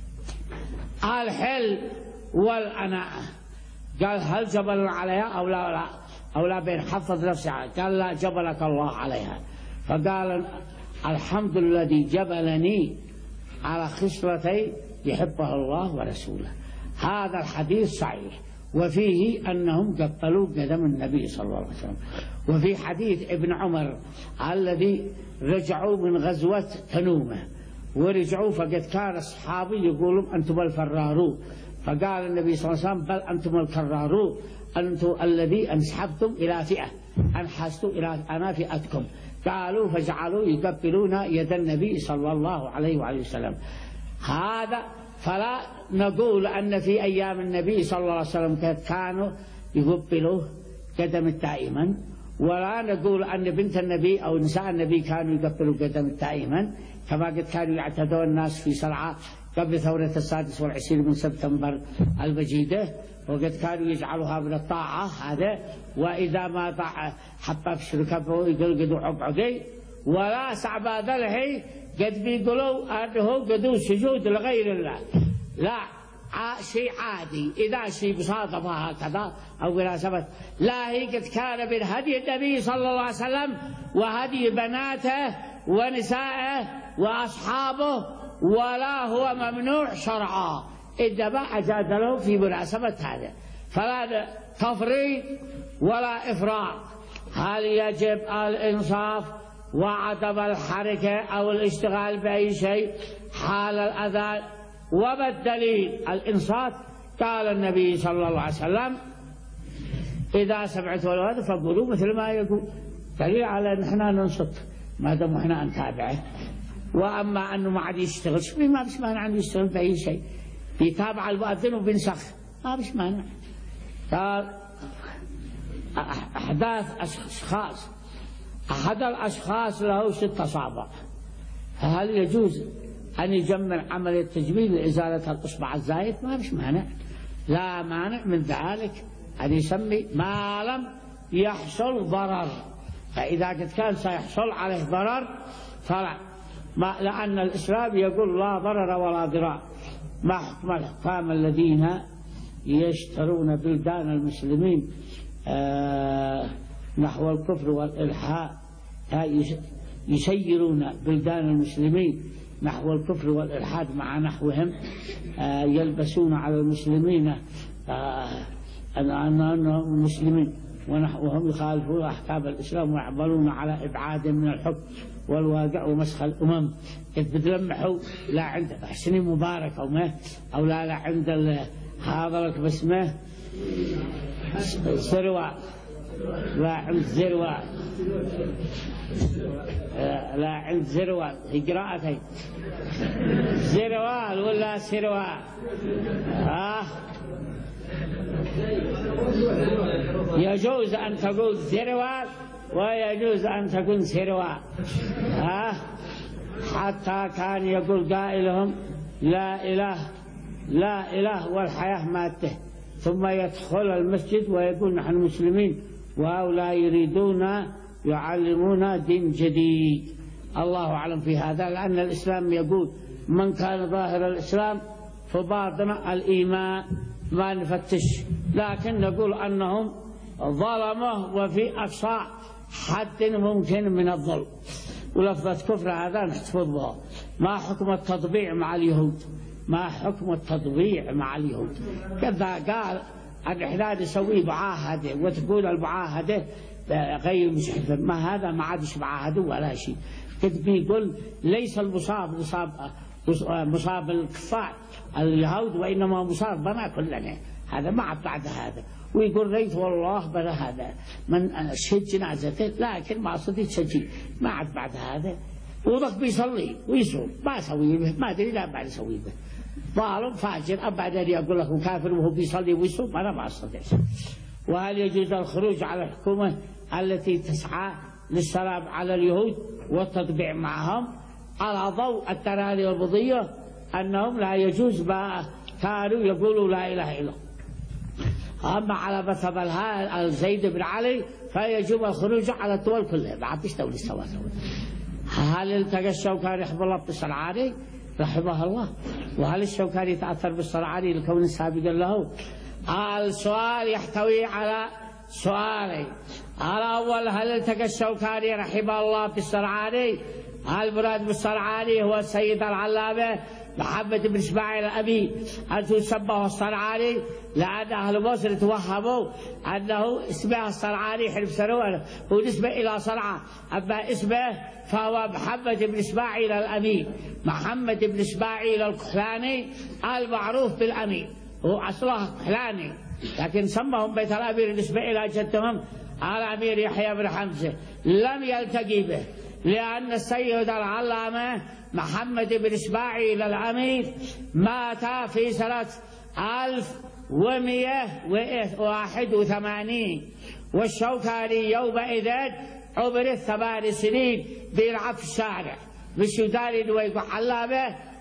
Speaker 1: الحل والأناء. قال هل جبل عليها أو لا, لا أو لا بين حفظ نفسه؟ قال لا جبلك الله عليها. فقال الحمد الذي جبلني على خصلتين يحبها الله ورسوله. هذا الحديث صحيح، وفيه أنهم قبلوا قدم النبي صلى الله عليه وسلم. وفي حديث ابن عمر الذي رجعوا من غزوة تنومة ورجعوا فقد كان أصحابي يقولون أنتم الفرارون، فقال النبي صلى الله عليه وسلم بل أنتم الكرارون، أنتم الذي انسحبتم إلى فئة أنحستوا إلى أنا فئتكم. قالوا فجعلوا يقبلون يد النبي صلى الله عليه وآله وسلم. هذا فلا نقول أن في أيام النبي صلى الله عليه وسلم كانوا يقبلوا قدم دائما، ولا نقول أن بنت النبي أو نساء النبي كانوا يقبلوا قدم دائما كما قد كانوا يعتدون الناس في صنعاء قبل ثورة السادس والعشرين من سبتمبر المجيدة، وقد كانوا يجعلوها من الطاعة هذا، وإذا ما طاع حباب شركبه يقلقدوا عقعقي ولا صعب ذلحي قد بيقولوا أنه قدوا سجود لغير الله. لا شيء عادي إذا شيء بصادفة هكذا أو مناسبة، لا هي قد كان من هدي النبي صلى الله عليه وسلم وهدي بناته ونسائه وأصحابه، ولا هو ممنوع شرعا، إنما أجاز له في مناسبة هذا، فلا تفريط ولا إفراط. هل يجب الإنصاف وعدم الحركة أو الاشتغال بأي شيء حال الأذان؟ وما الدليل؟ الإنصات قال النبي صلى الله عليه وسلم إذا سمعت الأذان فقولوا مثل ما يقول، دليل على أن احنا ننصت ما دام احنا نتابعه. وأما أنه ما عاد يشتغلش ما بش مانع عنه يشتغل بأي شيء، بيتابع المؤذن وبينسخ ما بش مانع. قال أحداث أشخاص أحد الأشخاص له ست أصابع، فهل يجوز أن يجمع عملية تجميل لإزالة الإصبع الزايد؟ ما بش مانع، لا مانع من ذلك أن يسمي ما لم يحصل ضرر، فإذا قد كان سيحصل عليه ضرر فلا، ما لأن الإسلام يقول لا ضرر ولا ضرار. ما حكم الحكام الذين
Speaker 3: يشترون بلدان المسلمين آه نحو الكفر والإلحاد، يسيرون بلدان المسلمين نحو الكفر والإلحاد مع نحوهم، آه يلبسون على المسلمين آه أنهم مسلمين ونحوهم، يخالفون أحكام الإسلام ويعملون على إبعاد من الحكم والواقع ومسخ الأمم. إذ بتلمحوا لا عند حسني مبارك أو ما أو لا لا عند هذا لك باسمه سروى، لا عند زروى، لا عند زروى هي قراءتين زروال ولا سروى. آه يجوز أن تقول زروال ويجوز أن تكون سروى. آه حتى كان يقول قائلهم لا إله لا إله والحياة ماته، ثم يدخل المسجد ويقول نحن مسلمين وهؤلاء يريدون يعلمون دين جديد. الله أعلم في هذا، لأن الإسلام يقول من كان ظاهر الإسلام فباطن الإيمان ما نفتش، لكن نقول أنهم ظلمه وفي أقصى حد ممكن من الظلم. ولفظة كفر هذا نحفظها. ما حكم التطبيع مع اليهود؟ ما حكم التطبيع مع اليهود؟ كذا قال أن إحنا نسوي معاهدة وتقول المعاهدة غير مشحفة، ما هذا ما عادش معاهدة ولا شيء. كنت بيقول ليس المصاب مصاب مصاب الكفار اليهود وإنما مصاب بنا كلنا، هذا ما عاد بعد هذا. ويقول ريت والله بلا هذا من شهد جنازته لكن ما صدق شيء، ما عاد بعد هذا. وضك بيصلي ويصوم ما سوي به، ما أدري لا بعد سوي به، ظالم فاجر. أبعد أن يقول لك كافر وهو بيصلي ويصوم، أنا ما أستطيع. وهل يجوز الخروج على الحكومة التي تسعى للسلام على اليهود والتطبيع معهم على ضوء التراني والبضية أنهم لا يجوز ما كانوا يقولوا لا إله إلا الله؟ أما على مذهب زيد بن علي فيجب الخروج على الدول كلها، ما عادش دولة سوا سوا. هل التقى الشوكاني رحمه الله بالصنعاني رحمه الله؟ وهل الشوكاني يتأثر بالصنعاني لكون سابقا له؟ السؤال يحتوي على سؤالين. الأول هل التقى الشوكاني رحمه الله بالصنعاني؟ المراد بالصنعاني هو السيد العلامة محمد بن إسماعيل الأبي، أن تسمى الصنعاني لأن أهل مصر توهموا أنه اسمه الصنعاني حلف سنوات ونسبة إلى صنعاء، أما اسمه فهو محمد بن إسماعيل الأمين، محمد بن إسماعيل الكحلاني المعروف بالأمين، هو أصله كحلاني لكن سمهم بيت الأمير نسبة إلى جدهم الأمير يحيى بن حمزة. لم يلتقي به لأن السيد العلامة محمد بن إسماعيل الأمين مات في سنة ألف ومئة وواحد وثمانين، والشوكاني يومئذ عمره ثمان سنين بيلعب في الشارع بالسودان ويقول علامة